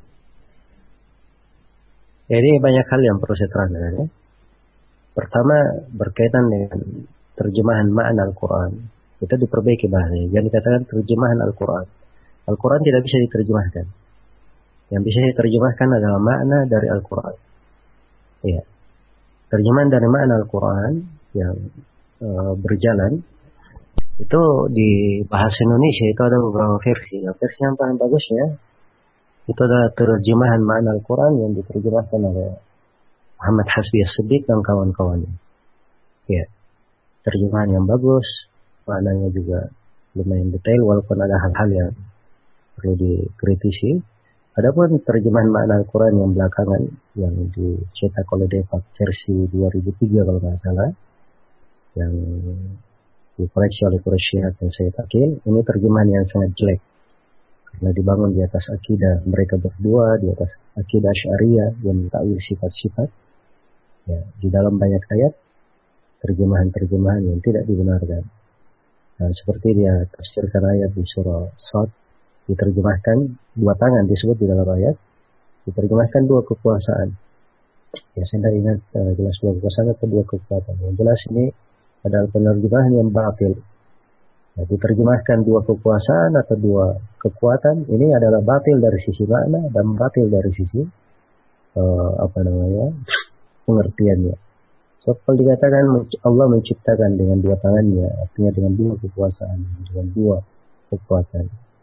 Jadi banyak hal yang perlu saya terangkan ya. Pertama, berkaitan dengan terjemahan makna Al-Quran, itu diperbaiki bahasanya. Jangan dikatakan terjemahan Al-Quran. Al-Quran tidak bisa diterjemahkan. Yang bisa diterjemahkan adalah makna dari Al-Quran. Ya. Terjemahan dari makna Al-Quran yang uh, berjalan itu di bahasa Indonesia itu ada beberapa versi. Nah, versi yang paling bagusnya itu adalah terjemahan makna Al-Quran yang diterjemahkan oleh Muhammad Hasbi As-Siddiq dan kawan-kawannya. Ya, terjemahan yang bagus, maknanya juga lumayan detail walaupun ada hal-hal yang perlu dikritisi. Adapun terjemahan makna Al-Quran yang belakangan yang dicetak oleh Depak versi dua ribu tiga kalau nggak salah, yang dikoreksi oleh Quraisy dan Sayyid Aqil, ini terjemahan yang sangat jelek karena dibangun di atas akidah mereka berdua, di atas akidah Asy'ariyah yang mentakwil sifat-sifat. Ya, di dalam banyak ayat terjemahan-terjemahan yang tidak dibenarkan. Nah, seperti dia tafsirkan ayat di surah Shad, diterjemahkan dua tangan disebut di dalam ayat, diterjemahkan dua kekuasaan. Ya, saya tidak ingat uh, jelas dua kekuasaan atau dua kekuatan. Yang jelas ini adalah penerjemahan yang batil. Nah, diterjemahkan dua kekuasaan atau dua kekuatan, ini adalah batil dari sisi makna dan batil dari sisi uh, apa namanya pengertiannya. So, kalau dikatakan Allah menciptakan dengan dua tangannya, artinya dengan dua kekuasaan, dengan dua kekuatan.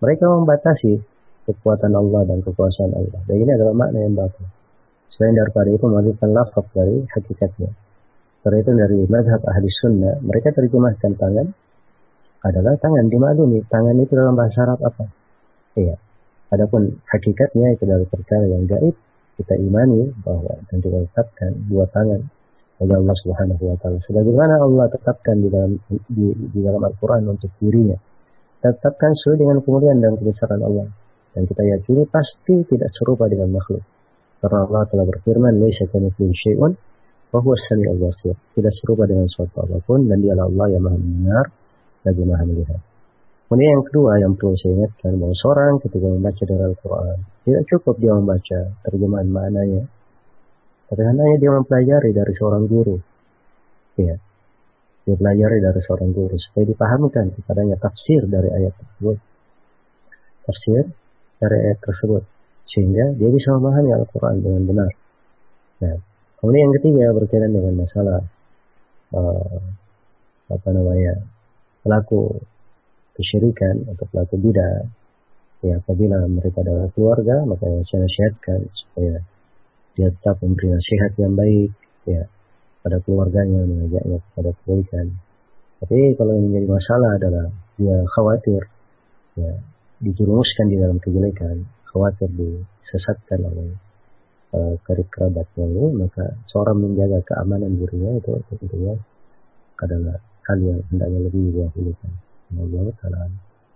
Mereka membatasi kekuatan Allah dan kekuasaan Allah. Dan ini adalah makna yang batil. Selain daripada itu mewajibkan lafaz dari hakikatnya. Karena itu dari mazhab ahli sunnah, mereka terjemahkan tangan adalah tangan, dimaklumi. Tangan itu dalam bahasa Arab apa? Iya. Adapun hakikatnya itu dari perkara yang gaib, kita imani bahwa dan kita tetapkan dua tangan oleh Allah Subhanahu wa taala. Sebagaimana Allah tetapkan di dalam di, di dalam Al-Qur'an untuk dirinya. Tetapkan sesuai dengan kemuliaan dan kebesaran Allah. Dan kita yakini pasti tidak serupa dengan makhluk. Karena Allah telah berfirman, "Laisa kamitslihi syai'un wa huwa as-sami'ul basir." Tidak serupa dengan suatu apapun dan dialah Allah yang Maha mendengar lagi Maha melihat. Kemudian yang kedua yang perlu saya ingatkan bahwa seorang ketika membaca dari Al-Quran tidak cukup dia membaca terjemahan maknanya, tapi hendaknya dia mempelajari dari seorang guru. Ya, dia pelajari dari seorang guru supaya dipahamkan kepadanya tafsir dari ayat tersebut, tafsir dari ayat tersebut, sehingga dia bisa memahami Al-Quran dengan benar. Nah, kemudian yang ketiga berkaitan dengan masalah uh, apa namanya pelaku kesyirikan atau pelaku bidah. Ya, apabila mereka adalah keluarga, maka saya nasihatkan supaya dia tetap memberi nasihat yang baik, ya, pada keluarganya, mengajaknya kepada kebaikan. Tapi kalau yang menjadi masalah adalah dia khawatir, ya, dijerumuskan di dalam kejelekan, khawatir disesatkan oleh uh, karib kerabatnya ini, maka seorang menjaga keamanan dirinya itu tentunya adalah hal yang hendaknya lebih didahulukan. Allah Taala.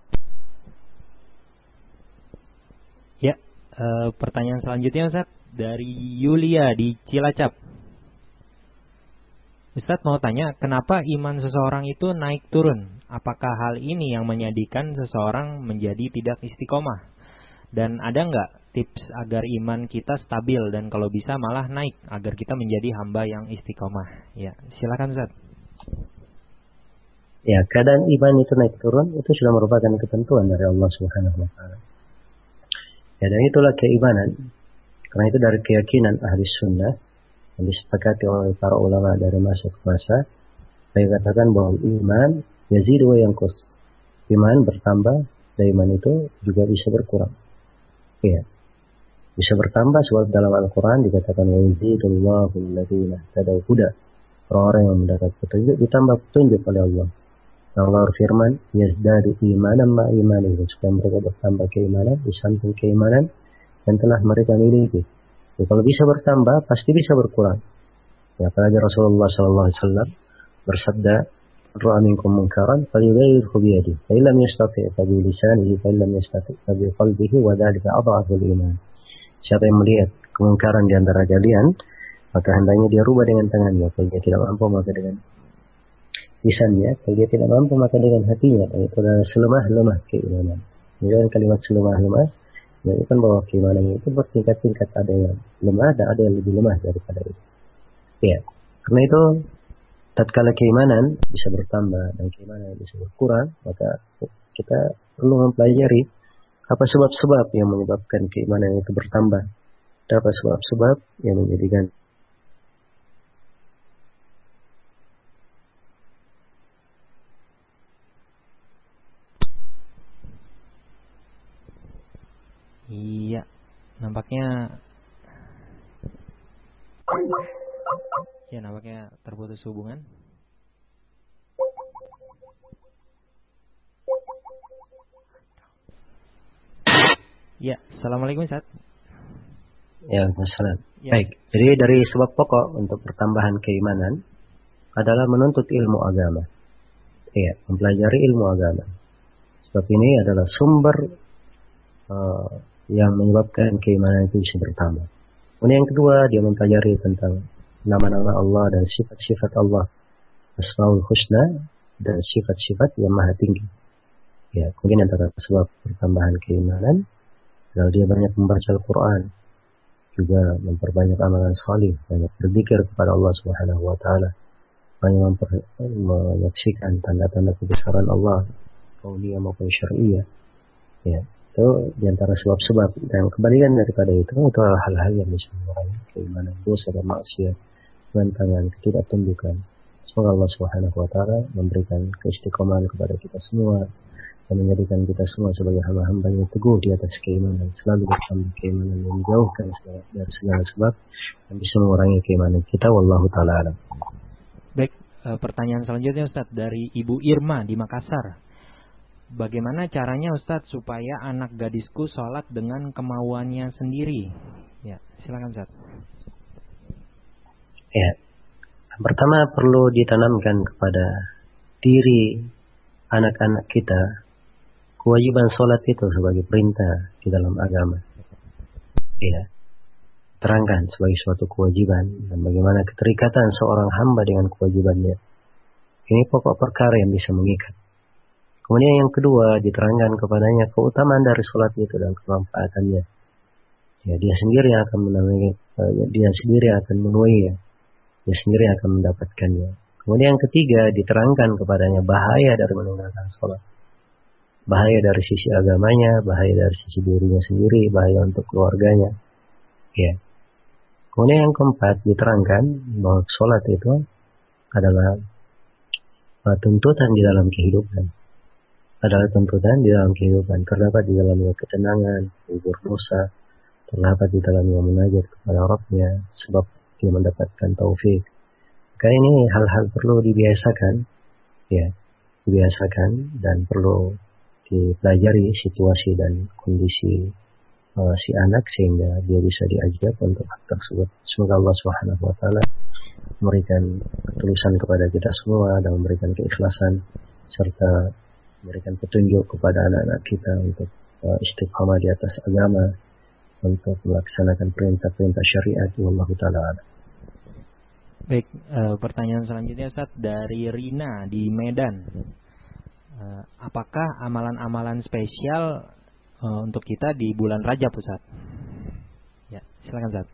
Ya, uh, pertanyaan selanjutnya Ustaz dari Yulia di Cilacap. Ustaz mau tanya, kenapa iman seseorang itu naik turun? Apakah hal ini yang menjadikan seseorang menjadi tidak istiqomah? Dan ada nggak tips agar iman kita stabil dan kalau bisa malah naik agar kita menjadi hamba yang istiqomah? Ya, silakan Ustaz. Ya, keadaan iman itu naik turun itu sudah merupakan ketentuan dari Allah Subhanahu wa taala. Ya, dan itulah keimanan. Karena itu dari keyakinan ahli sunnah yang disepakati oleh para ulama dari masa ke masa, mereka katakan bahwa iman yazidu wa yanqus. Iman bertambah dan iman itu juga bisa berkurang. Ya. Bisa bertambah sebab dalam Al-Qur'an dikatakan wa yazidullahu alladziina tadaw huda. Orang-orang yang mendapat petunjuk ditambah petunjuk oleh Allah. Allah berfirman, yazdadu imanan ma imanihim, supaya mereka bertambah keimanan di samping keimanan yang telah mereka miliki. Ya, kalau bisa bertambah, pasti bisa berkurang. Ya, apalagi Rasulullah sallallahu alaihi wasallam bersabda, "Ra'a minkum munkaran falyughayyirhu bi yadihi, fa illam yastati' fa bi lisanihi, fa illam yastati' fa bi qalbihi, wa dzalika adhaful iman." Siapa yang melihat kemungkaran di antara kalian, maka hendaknya dia rubah dengan tangannya. Kalau dia tidak mampu, maka dengan lisannya. Kalau dia tidak mampu, maka dengan hatinya. Dan itu adalah selemah-lemah keimanan. Jadi kalimat selemah-lemah menunjukkan bahwa keimanan itu bertingkat-tingkat, ada yang lemah dan ada yang lebih lemah daripada itu. Ya, karena itu tatkala keimanan bisa bertambah dan keimanan bisa berkurang, maka kita perlu mempelajari apa sebab-sebab yang menyebabkan keimanan itu bertambah, dan apa sebab-sebab yang menjadikan Iya, nampaknya ya nampaknya terputus hubungan. Ya, assalamualaikum Ustaz. Ya, masalah. Ya. Baik, jadi dari sebab pokok untuk pertambahan keimanan adalah menuntut ilmu agama. Iya, mempelajari ilmu agama. Sebab ini adalah sumber uh, yang menyebabkan keimanan itu bisa bertambah. Kemudian yang kedua, dia mempelajari tentang nama-nama Allah dan sifat-sifat Allah, Asmaul Husna dan sifat-sifat yang maha tinggi. Ya, kemudian antara sebab pertambahan keimanan adalah dia banyak membaca Al-Quran, juga memperbanyak amalan salih, banyak berzikir kepada Allah Subhanahu wa taala, banyak memper- menyaksikan tanda-tanda kebesaran Allah, kauniyah maupun syar'iyah. Ya, itu diantara sebab-sebab, dan kebalikan daripada itu itu adalah hal-hal yang bisa mengurangi keimanan, dosa dan maksiat, tantangan, ketidaktundukan. Semoga Allah Subhanahu wa taala memberikan keistiqomahan kepada kita semua dan menjadikan kita semua sebagai hamba-hamba yang teguh di atas keimanan, selalu bertambah keimanan, yang menjauhkan dari segala sebab yang bisa mengurangi keimanan kita. Wallahu ta'ala alam. Baik, pertanyaan selanjutnya Ustaz dari Ibu Irma di Makassar. Bagaimana caranya Ustaz supaya anak gadisku sholat dengan kemauannya sendiri? Ya, silakan Ustaz. Ya, pertama perlu ditanamkan kepada diri anak-anak kita kewajiban sholat itu sebagai perintah di dalam agama. Ya, terangkan sebagai suatu kewajiban dan bagaimana keterikatan seorang hamba dengan kewajibannya. Ini pokok perkara yang bisa mengikat. Kemudian yang kedua, diterangkan kepadanya keutamaan dari sholat itu dan kemanfaatannya. Ya, dia sendiri akan menemui, dia sendiri akan menuainya, dia sendiri akan mendapatkannya. Kemudian yang ketiga, diterangkan kepadanya bahaya dari meninggalkan sholat. Bahaya dari sisi agamanya, bahaya dari sisi dirinya sendiri, bahaya untuk keluarganya. Ya. Kemudian yang keempat, diterangkan bahwa sholat itu adalah tuntutan di dalam kehidupan. Adalah tuntutan di dalam kehidupan. Terdapat di dalamnya ketenangan, hibur dosa, terdapat di dalamnya munajat kepada Rabbnya, sebab dia mendapatkan taufik. Maka ini hal-hal perlu dibiasakan, ya, dibiasakan dan perlu dipelajari situasi dan kondisi uh, si anak sehingga dia bisa diajak untuk hal tersebut. Semoga Allah Subhanahu wa taala memberikan ketulusan kepada kita semua dan memberikan keikhlasan serta memberikan petunjuk kepada anak-anak kita untuk uh, istiqamah di atas agama, untuk melaksanakan perintah-perintah syariat. Wallahu taala. Baik, uh, pertanyaan selanjutnya Ustaz dari Rina di Medan. Uh, apakah amalan-amalan spesial uh, untuk kita di bulan Rajab, Ustaz? Ya, silakan Ustaz.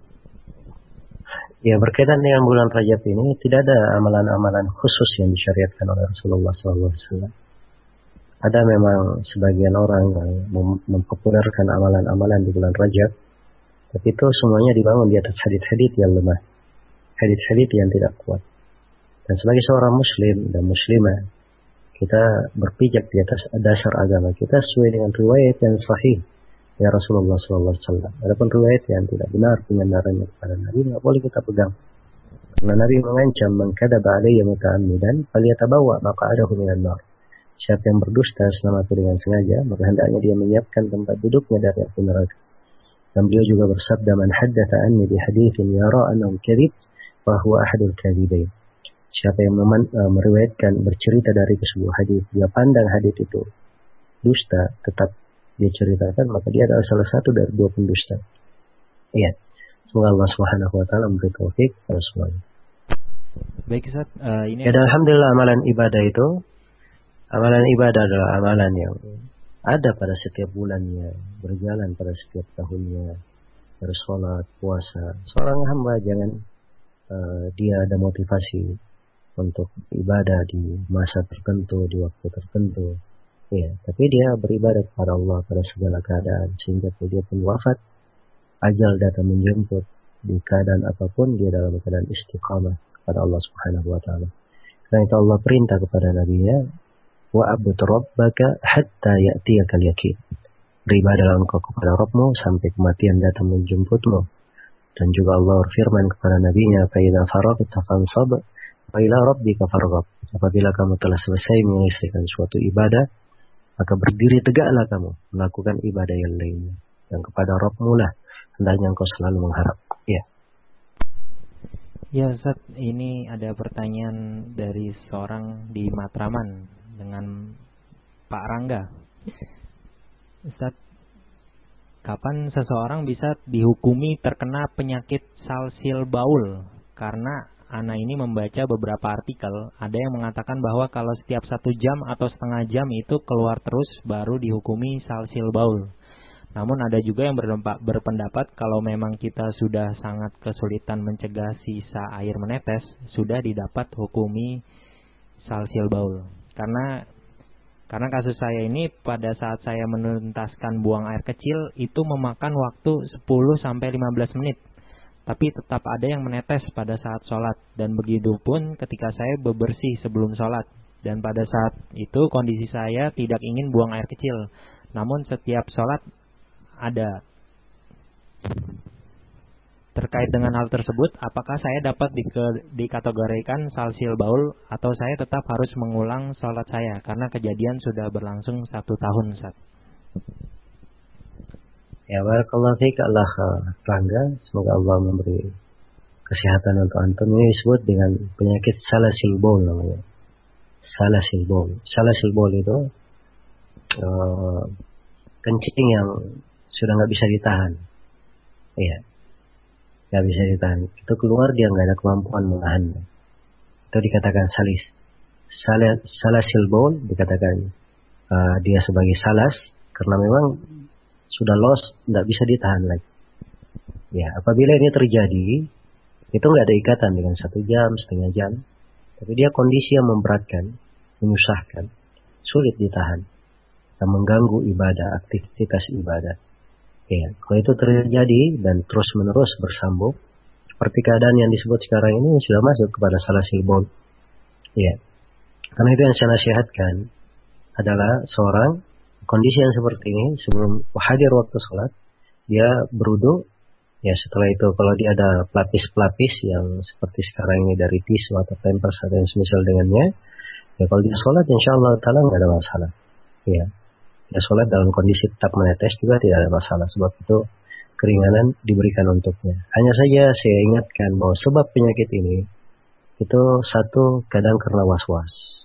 Ya, berkaitan dengan bulan Rajab ini tidak ada amalan-amalan khusus yang disyariatkan oleh Rasulullah shallallahu alaihi wasallam. Ada memang sebagian orang yang mem- mempopulerkan amalan-amalan di bulan Rajab, tapi itu semuanya dibangun di atas hadits-hadits yang lemah, hadits-hadits yang tidak kuat. Dan sebagai seorang Muslim dan Muslimah, kita berpijak di atas dasar agama kita sesuai dengan riwayat yang sahih ya Rasulullah shallallahu alaihi wasallam. Adapun riwayat yang tidak benar pengendarannya kepada Nabi tidak boleh kita pegang. Karena Nabi mengancam, "Man kadzaba alayya muta'ammidan falyatabawwa maq'adahu minan nar." Siapa yang berdusta selama itu dengan sengaja, maka hendaknya dia menyiapkan tempat duduknya dari api neraka. Dan beliau juga bersabda, "Man haddatsa anni bi haditsin yara annahu kadhib fa huwa ahadul kadhibain." Siapa yang meman, uh, meriwayatkan bercerita dari sebuah hadis, dia pandang hadis itu dusta, tetap dia ceritakan, maka dia adalah salah satu dari dua pendusta. Iya. Semoga Allah Subhanahu wa taala memberi taufik pada semuanya. Baik Ustaz, uh, ini ya, dan alhamdulillah amalan ibadah itu, amalan ibadah adalah amalan yang ada pada setiap bulannya, berjalan pada setiap tahunnya, bersolat, puasa. Seorang hamba jangan uh, dia ada motivasi untuk ibadah di masa tertentu, di waktu tertentu. Ya, tapi dia beribadah kepada Allah pada segala keadaan, sehingga dia pun wafat, ajal datang menjemput, di keadaan apapun dia dalam keadaan istiqamah kepada Allah Subhanahu wa taala. Karena itu Allah perintah kepada nabinya, "Wa'bud rabbaka hatta ya'tiyakal yaqin." Beribadahlah engkau kepada Rabbmu sampai kematian datang menjemputmu. Dan juga Allah berfirman kepada nabinya, "Fa idza faragta fansab wa ila rabbika farghab." Apabila kamu telah selesai menyelesaikan suatu ibadah, maka berdiri tegaklah kamu melakukan ibadah yang lainnya. Dan kepada Rabbmu lah hendaknya engkau selalu mengharap. Ya. Ya Ustaz, ini ada pertanyaan dari seorang di Matraman dengan Pak Rangga. Ustaz, kapan seseorang bisa dihukumi terkena penyakit salsil baul? Karena Ana ini membaca beberapa artikel, ada yang mengatakan bahwa kalau setiap satu jam atau setengah jam itu keluar terus baru dihukumi salsil baul. Namun ada juga yang berpendapat kalau memang kita sudah sangat kesulitan mencegah sisa air menetes, sudah didapat hukumi salsil baul. Karena karena kasus saya ini pada saat saya menuntaskan buang air kecil itu memakan waktu sepuluh sampai lima belas menit. Tapi tetap ada yang menetes pada saat sholat. Dan begitu pun ketika saya bebersih sebelum sholat. Dan pada saat itu kondisi saya tidak ingin buang air kecil. Namun setiap sholat ada. Terkait dengan hal tersebut, apakah saya dapat dike, dikategorikan salsil baul atau saya tetap harus mengulang sholat saya karena kejadian sudah berlangsung satu tahun, Ustaz? Ya, barakallahu fiik Allah Rangga, semoga Allah memberi kesehatan untuk antum. Ini disebut dengan penyakit salasil baul namanya. Salasil baul. Salasil baul itu uh, kencing yang sudah nggak bisa ditahan. Iya, nggak bisa ditahan. Itu keluar dia nggak ada kemampuan menahannya. Itu dikatakan salis. Sal salasil baul dikatakan uh, dia sebagai salas karena memang sudah lost, nggak bisa ditahan lagi. Ya, apabila ini terjadi, itu nggak ada ikatan dengan satu jam, setengah jam. Tapi dia kondisi yang memberatkan, menyusahkan, sulit ditahan, dan mengganggu ibadah, aktivitas ibadah. Ya, kalau itu terjadi dan terus menerus bersambung, seperti keadaan yang disebut sekarang ini sudah masuk kepada salasil baul. Ya, karena itu yang saya nasihatkan adalah seorang kondisi yang seperti ini sebelum hadir waktu sholat, dia berwudu. Ya, setelah itu kalau dia ada pelapis-pelapis yang seperti sekarang ini dari tisu atau pampers atau yang semisal dengannya, ya kalau dia sholat insya Allah ta'ala nggak ada masalah. Ya, dia sholat dalam kondisi tetap menetes juga tidak ada masalah, sebab itu keringanan diberikan untuknya. Hanya saja saya ingatkan bahwa sebab penyakit ini itu satu, kadang karena was-was.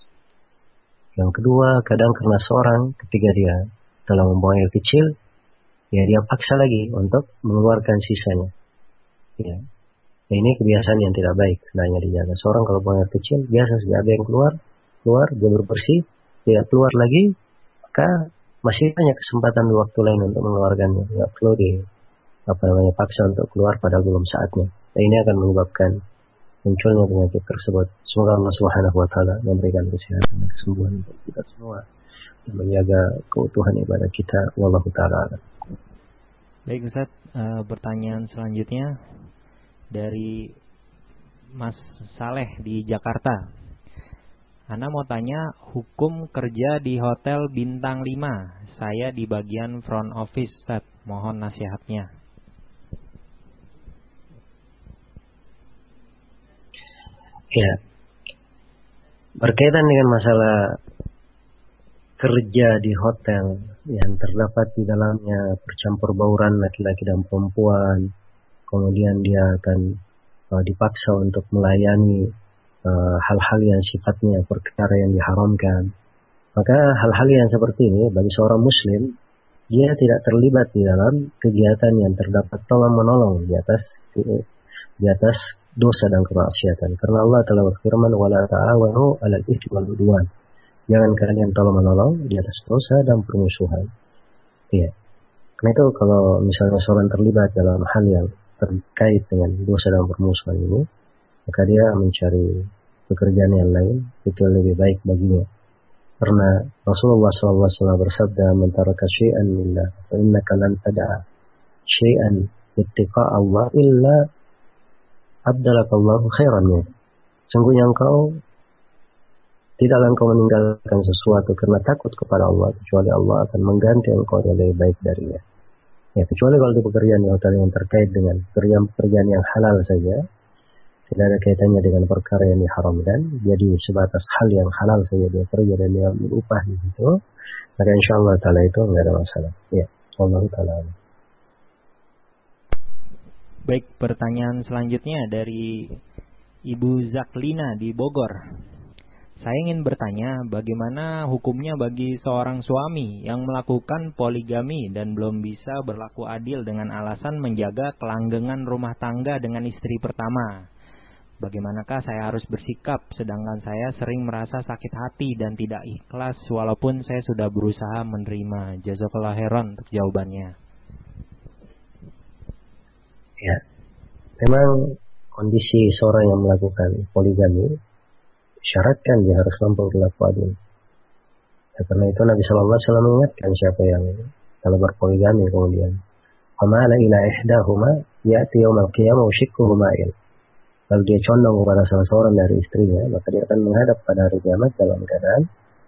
Yang kedua, kadang karena seorang ketika dia dalam membuang air kecil, ya dia paksa lagi untuk mengeluarkan sisanya. Ya, nah, ini kebiasaan yang tidak baik, hendaknya dijaga. Seorang kalau buang air kecil, biasa saja ada yang keluar, keluar, dia bersih, tidak keluar lagi, maka masih banyak kesempatan di waktu lain untuk mengeluarkannya. Tidak perlu di apa namanya paksa untuk keluar pada belum saatnya. Nah, ini akan menyebabkan munculnya penyakit tersebut. Semoga Allah Subhanahu wa taala memberikan kesehatan dan kesembuhan untuk kita semua dan menjaga keutuhan ibadah kita. Wallahu taala. Baik Ustaz, uh, pertanyaan selanjutnya dari Mas Saleh di Jakarta. Ana mau tanya hukum kerja di hotel bintang lima. Saya di bagian front office, Ustaz. Mohon nasihatnya. Ya, berkaitan dengan masalah kerja di hotel yang terdapat di dalamnya percampur bauran laki-laki dan perempuan, kemudian dia akan uh, dipaksa untuk melayani hal-hal uh, yang sifatnya perkara yang diharamkan. Maka hal-hal yang seperti ini bagi seorang muslim, dia tidak terlibat di dalam kegiatan yang terdapat tolong menolong di atas di atas dosa dan kemaksiatan. Karena Allah telah berfirman, wala ta'awanu 'alal itsmi wal 'udwan. Jangan kalian tolong menolong di atas dosa dan permusuhan. Iya. Karena itu kalau misalnya seorang terlibat dalam hal yang terkait dengan dosa dan permusuhan ini, maka dia mencari pekerjaan yang lain, itu lebih baik baginya. Karena Rasulullah shallallahu alaihi wasallam bersabda, "Man taraka syai'an lillah, fa innaka lan tad'a syai'an ittiqa Allah illa abdalakallahu khairan min." Sungguhnya engkau tidaklah engkau meninggalkan sesuatu karena takut kepada Allah, kecuali Allah akan mengganti engkau yang lebih baik darinya. Ya, kecuali kalau di pekerjaan di hotel yang terkait dengan pekerjaan-pekerjaan yang halal saja, tidak ada kaitannya dengan perkara yang diharamkan, jadi sebatas hal yang halal saja dia kerja dan dia berupah di situ, maka insya Allah ta'ala itu tidak ada masalah. Ya, Allah ta'ala. Baik, pertanyaan selanjutnya dari Ibu Zaklina di Bogor. Saya ingin bertanya, bagaimana hukumnya bagi seorang suami yang melakukan poligami dan belum bisa berlaku adil dengan alasan menjaga kelanggengan rumah tangga dengan istri pertama? Bagaimanakah saya harus bersikap sedangkan saya sering merasa sakit hati dan tidak ikhlas walaupun saya sudah berusaha menerima? Jazakallahu khairan untuk jawabannya. Ya, memang kondisi seorang yang melakukan poligami syaratkan dia harus mampu berlaku adil. Ya, karena itu Nabi Shallallahu Alaihi Wasallam mengingatkan siapa yang kalau berpoligami kemudian, "Amala ila ihdahuma ya'ti yawmal qiyamah wa shikkuhu ma'il." Kalau dia condong kepada salah seorang dari istrinya, maka dia akan menghadap pada hari kiamat dalam keadaan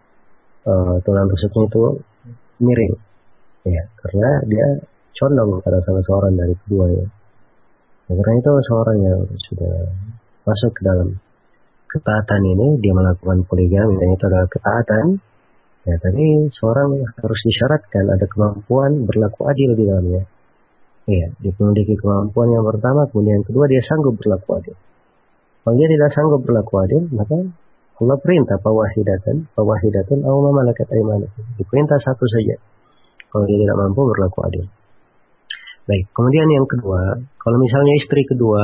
uh, tulang rusuknya itu miring, ya, karena dia condong kepada salah seorang dari keduanya. Ya, karena itu seorang yang sudah masuk ke dalam ketaatan ini, dia melakukan poligami, dan itu adalah ketaatan. Ya, tapi seorang harus disyaratkan ada kemampuan berlaku adil di dalamnya. Iya, dia memiliki kemampuan yang pertama, kemudian yang kedua dia sanggup berlaku adil. Kalau dia tidak sanggup berlaku adil, maka Allah perintah fawahidatan, fawahidatun aw ma malakat aymanukum. Diperintah satu saja. Kalau dia tidak mampu berlaku adil. Baik, kemudian yang kedua, kalau misalnya istri kedua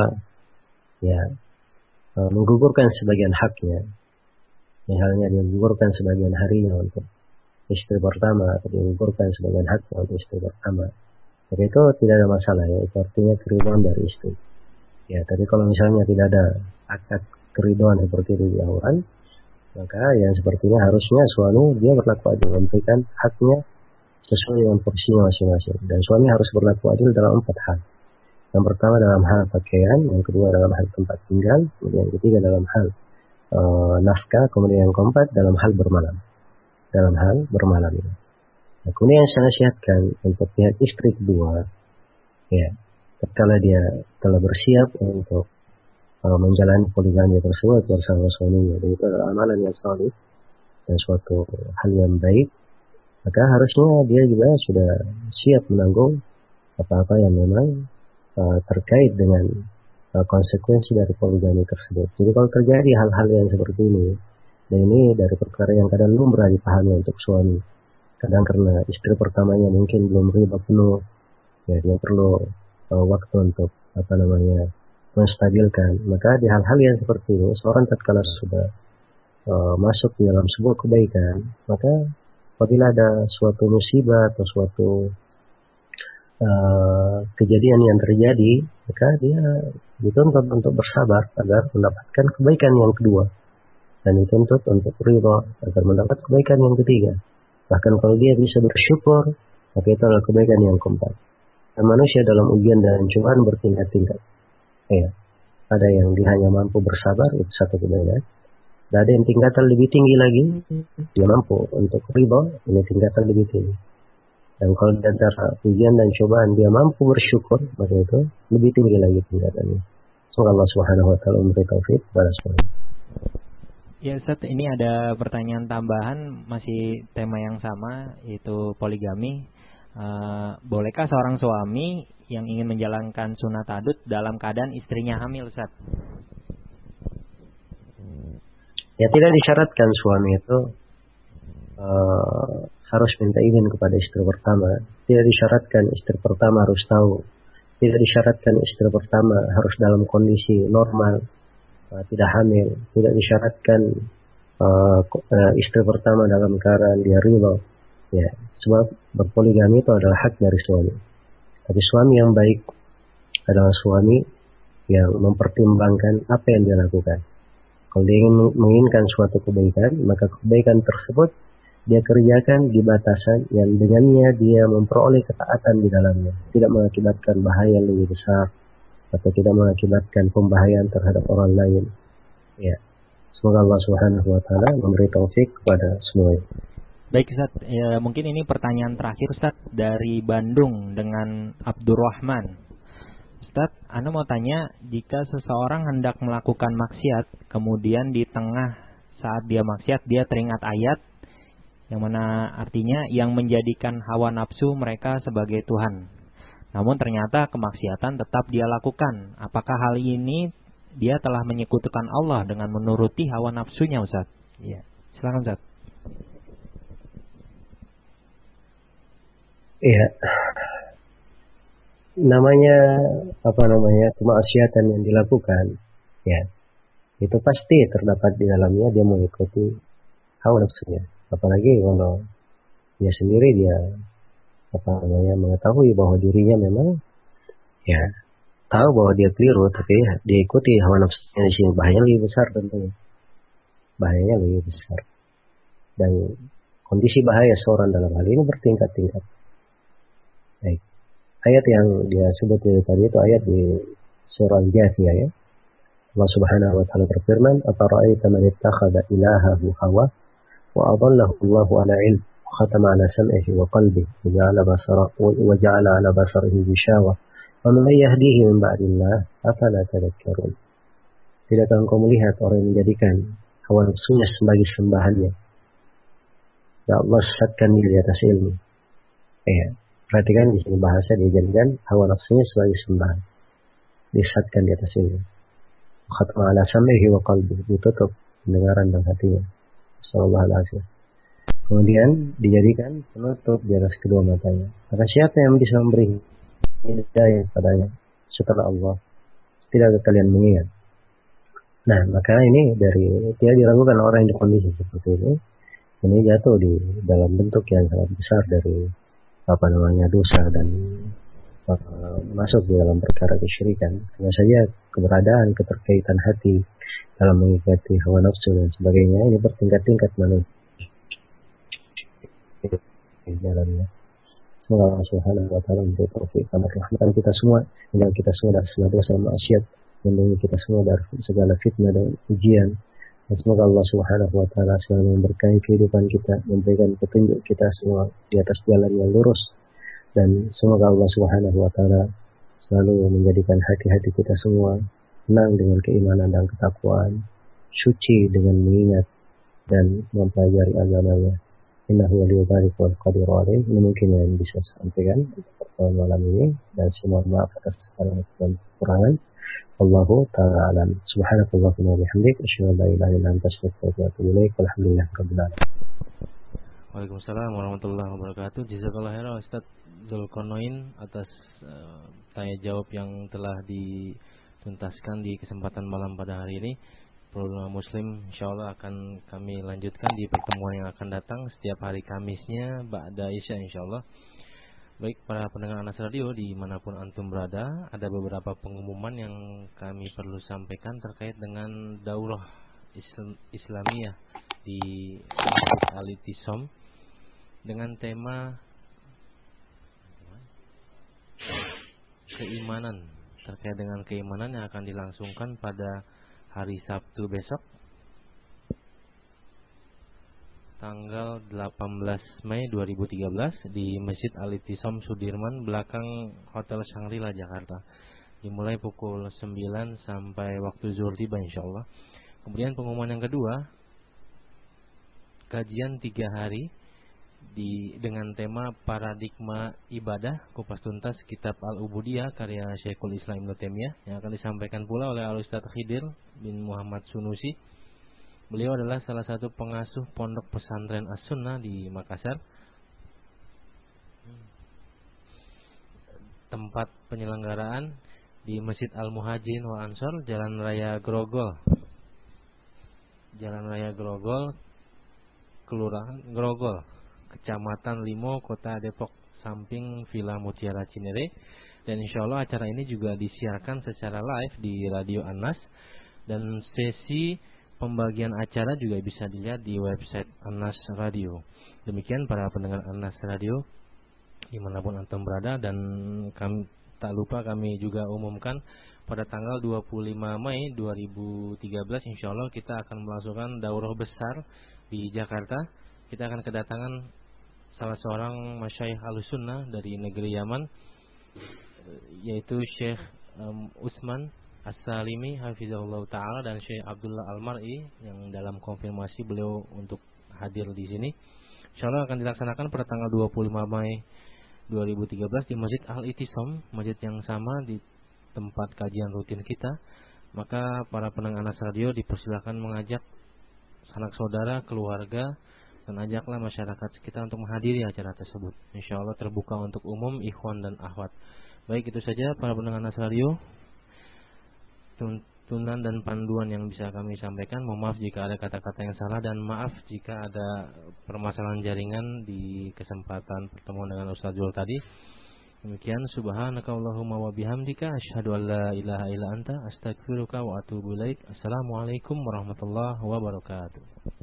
ya menggugurkan sebagian haknya, misalnya dia menggugurkan sebagian harinya untuk istri pertama, atau dia menggugurkan sebagian haknya untuk istri pertama, jadi itu tidak ada masalah, ya, itu artinya keridhaan dari istri. Ya, tapi kalau misalnya tidak ada akad keridhaan seperti itu di awal, maka yang seperti ini harusnya suami dia berlaku adil, memberikan haknya sesuai dengan porsinya masing-masing. Dan suami harus berlaku adil dalam empat hal. Yang pertama dalam hal pakaian, yang kedua dalam hal tempat tinggal, kemudian yang ketiga dalam hal e, nafkah, kemudian yang keempat dalam hal bermalam. Dalam hal bermalam. Nah, kemudian yang saya nasihatkan untuk pihak istri kedua, ya, tatkala dia telah bersiap untuk e, menjalani poligami tersebut bersama suaminya, dan itu adalah amalan yang salih dan suatu hal yang baik, maka harusnya dia juga sudah siap menanggung apa-apa yang memang uh, terkait dengan uh, konsekuensi dari poligami tersebut. Jadi kalau terjadi hal-hal yang seperti ini, dan ini dari perkara yang kadang lumrah dipahami untuk suami, kadang karena istri pertamanya mungkin belum riba penuh, ya dia perlu uh, waktu untuk apa namanya menstabilkan. Maka di hal-hal yang seperti ini, seorang tatkala sudah uh, masuk di dalam sebuah kebaikan, maka apabila ada suatu musibah atau suatu uh, kejadian yang terjadi, maka dia dituntut untuk bersabar agar mendapatkan kebaikan yang kedua, dan dituntut untuk ridha agar mendapat kebaikan yang ketiga. Bahkan kalau dia bisa bersyukur, maka itu adalah kebaikan yang keempat. Dan manusia dalam ujian dan cobaan bertingkat-tingkat. Ya, ada yang dia hanya mampu bersabar, itu satu kebaikan. Dan ada yang tingkatan lebih tinggi lagi, dia mampu untuk ridha, ini tingkatan lebih tinggi. Dan kalau di antara ujian dan cobaan dia mampu bersyukur, maka itu lebih tinggi lagi tingkatannya. Semoga Allah Subhanahu wa taala memberi taufik kepada semua. Ya Ustaz, ini ada pertanyaan tambahan, masih tema yang sama, yaitu poligami. Uh, bolehkah seorang suami yang ingin menjalankan sunat adud dalam keadaan istrinya hamil, Ustaz? Ya, tidak disyaratkan suami itu uh, harus minta izin kepada istri pertama. Tidak disyaratkan istri pertama harus tahu. Tidak disyaratkan istri pertama harus dalam kondisi normal, uh, tidak hamil. Tidak disyaratkan uh, uh, istri pertama dalam keadaan dia ridha. Ya, sebab berpoligami itu adalah hak dari suami. Tapi suami yang baik adalah suami yang mempertimbangkan apa yang dia lakukan. Kalau dia ingin menginginkan suatu kebaikan, maka kebaikan tersebut dia kerjakan di batasan yang dengannya dia memperoleh ketaatan di dalamnya. Tidak mengakibatkan bahaya yang lebih besar, atau tidak mengakibatkan pembahayaan terhadap orang lain. Ya, semoga Allah Subhanahu wa taala memberi taufik kepada semuanya. Baik Ustaz, ya, mungkin ini pertanyaan terakhir Ustaz dari Bandung dengan Abdurrahman. Ustaz, Anda mau tanya, jika seseorang hendak melakukan maksiat, kemudian di tengah saat dia maksiat, dia teringat ayat, yang mana artinya yang menjadikan hawa nafsu mereka sebagai Tuhan. Namun ternyata kemaksiatan tetap dia lakukan. Apakah hal ini dia telah menyekutukan Allah dengan menuruti hawa nafsunya, Ustaz? Iya, silakan Ustaz. Iya. Namanya apa namanya kemaksiatan yang dilakukan, ya itu pasti terdapat di dalamnya dia mengikuti hawa nafsunya. Apalagi kalau dia sendiri dia apa namanya mengetahui bahwa dirinya memang ya tahu bahwa dia keliru, tapi dia ikuti hawa nafsunya. Di sini bahayanya lebih besar tentunya, bahayanya lebih besar. Dan kondisi bahaya seorang dalam hal ini bertingkat-tingkat. Baik. Ayat yang dia sebut tadi itu ayat di surah Al-Jathiyah, ya. Allah Subhanahu wa taala berfirman, "Afara'aita man ittakhadha ilahahu hawa wa adallahu Allahu 'ala 'ilm wa khatama 'ala sam'ihi wa qalbihi wa ja'ala basarahu wa ja'ala 'ala basarihi ghishawah wa man yahdihi min ba'dillah afala tadhakkarun." Tidakkah engkau melihat orang yang menjadikan hawa nafsunya sebagai sembahannya? Ya Allah sesatkan dia di atas ilmu. Eh, perhatikan di sini bahasa dijadikan hawa nafsunya sebagai sembahan. Disesatkan di atas ilmu. Khatma ala sam'ihi wa qalbihi, ditutup pendengaran dan hatinya. Sallallahu alaihi wasallam. Kemudian dijadikan penutup di atas kedua matanya. Maka siapa yang bisa memberi hidayah padanya setelah Allah? Tidak kalian mengingat. Nah, maka ini dari tidak diragukan orang yang di kondisi seperti ini, ini jatuh di dalam bentuk yang sangat besar dari apa namanya dosa dan uh, masuk di dalam perkara kesyirikan. Hanya saja keberadaan keterkaitan hati dalam mengikuti hawa nafsu dan sebagainya ini bertingkat-tingkat manusia di dalamnya. Semoga Allah Subhanahu wa taala memberi taufik dan rahmatan kita semua, dan kita semua dari segala dosa dan maksiat, melindungi kita semua dari segala fitnah dan ujian. Dan semoga Allah Subhanahu wa taala selalu memberkahi kehidupan kita, memberikan petunjuk kita semua di atas jalan yang lurus. Dan semoga Allah Subhanahu wa taala selalu menjadikan hati-hati kita semua tenang dengan keimanan dan ketakwaan, suci dengan mengingat dan mempelajari agamanya. Innahu waliyyu dzalika wal qadiru alaih. Ini mungkin yang bisa saya sampaikan untuk pertemuan malam ini, dan semua maaf atas kesalahan dan kekurangan. Allahu ta'ala alam. Subhanakallahumma wa bihamdik, asyhadu an la ilaha illa anta, astaghfiruka wa atubu ilaik. Walhamdulillahirabbil alamin. Waalaikumsalam warahmatullahi wabarakatuh. Jazakallahu khairan Ustaz Zulkarnain atas uh, tanya jawab yang telah dituntaskan di kesempatan malam pada hari ini. Program Muslim insyaallah akan kami lanjutkan di pertemuan yang akan datang setiap hari Kamisnya ba'da Isya insyaallah. Baik para pendengar Anas Radio dimanapun antum berada, ada beberapa pengumuman yang kami perlu sampaikan terkait dengan daurah Islam, Islamiyah di Masjid Al-Ittisom dengan tema keimanan, terkait dengan keimanan yang akan dilangsungkan pada hari Sabtu besok tanggal delapan belas Mei dua ribu tiga belas di Masjid Al-Ittisom Sudirman belakang Hotel Shangri-La Jakarta. Dimulai pukul sembilan sampai waktu zuhur tiba insyaallah. Kemudian pengumuman yang kedua, kajian tiga hari di dengan tema paradigma ibadah kupas tuntas kitab Al-Ubudiyah karya Syekhul Islam Ibnu Taimiyah yang akan disampaikan pula oleh Al-Ustaz Khidir bin Muhammad Sunusi. Beliau adalah salah satu pengasuh pondok pesantren As-Sunnah di Makassar. Tempat penyelenggaraan di Masjid Al-Muhajirin wal Ansor, Jalan Raya Grogol. Jalan Raya Grogol, Kelurahan Grogol, Kecamatan Limo, Kota Depok, samping Villa Mutiara Cinere. Dan insya Allah acara ini juga disiarkan secara live di Radio Anas, dan sesi pembagian acara juga bisa dilihat di website Anas Radio. Demikian para pendengar Anas Radio dimanapun antum berada, dan kami tak lupa kami juga umumkan pada tanggal dua puluh lima Mei dua ribu tiga belas insya Allah kita akan melangsungkan daurah besar di Jakarta. Kita akan kedatangan salah seorang masyayikh Ahlussunnah dari negeri Yaman, yaitu Syekh um, Utsman As-Salimi hafizahullah ta'ala dan Syekh Abdullah Al-Mar'i yang dalam konfirmasi beliau untuk hadir di sini. Insyaallah akan dilaksanakan pada tanggal dua puluh lima Mei dua ribu tiga belas di Masjid Al-Ittisom, masjid yang sama di tempat kajian rutin kita. Maka para pendengar Anas Radio dipersilakan mengajak sanak saudara, keluarga, dan ajaklah masyarakat sekitar untuk menghadiri acara tersebut. Insyaallah terbuka untuk umum, ikhwan dan akhwat. Baik, itu saja para pendengar Anas Radio, tuntunan dan panduan yang bisa kami sampaikan. Mohon maaf jika ada kata-kata yang salah, dan maaf jika ada permasalahan jaringan di kesempatan pertemuan dengan Ustaz Zul tadi. Demikian, subhanakallahumma wa bihamdika asyhadu an la ilaha illa anta astaghfiruka wa atubu ilaik. Assalamualaikum warahmatullahi wabarakatuh.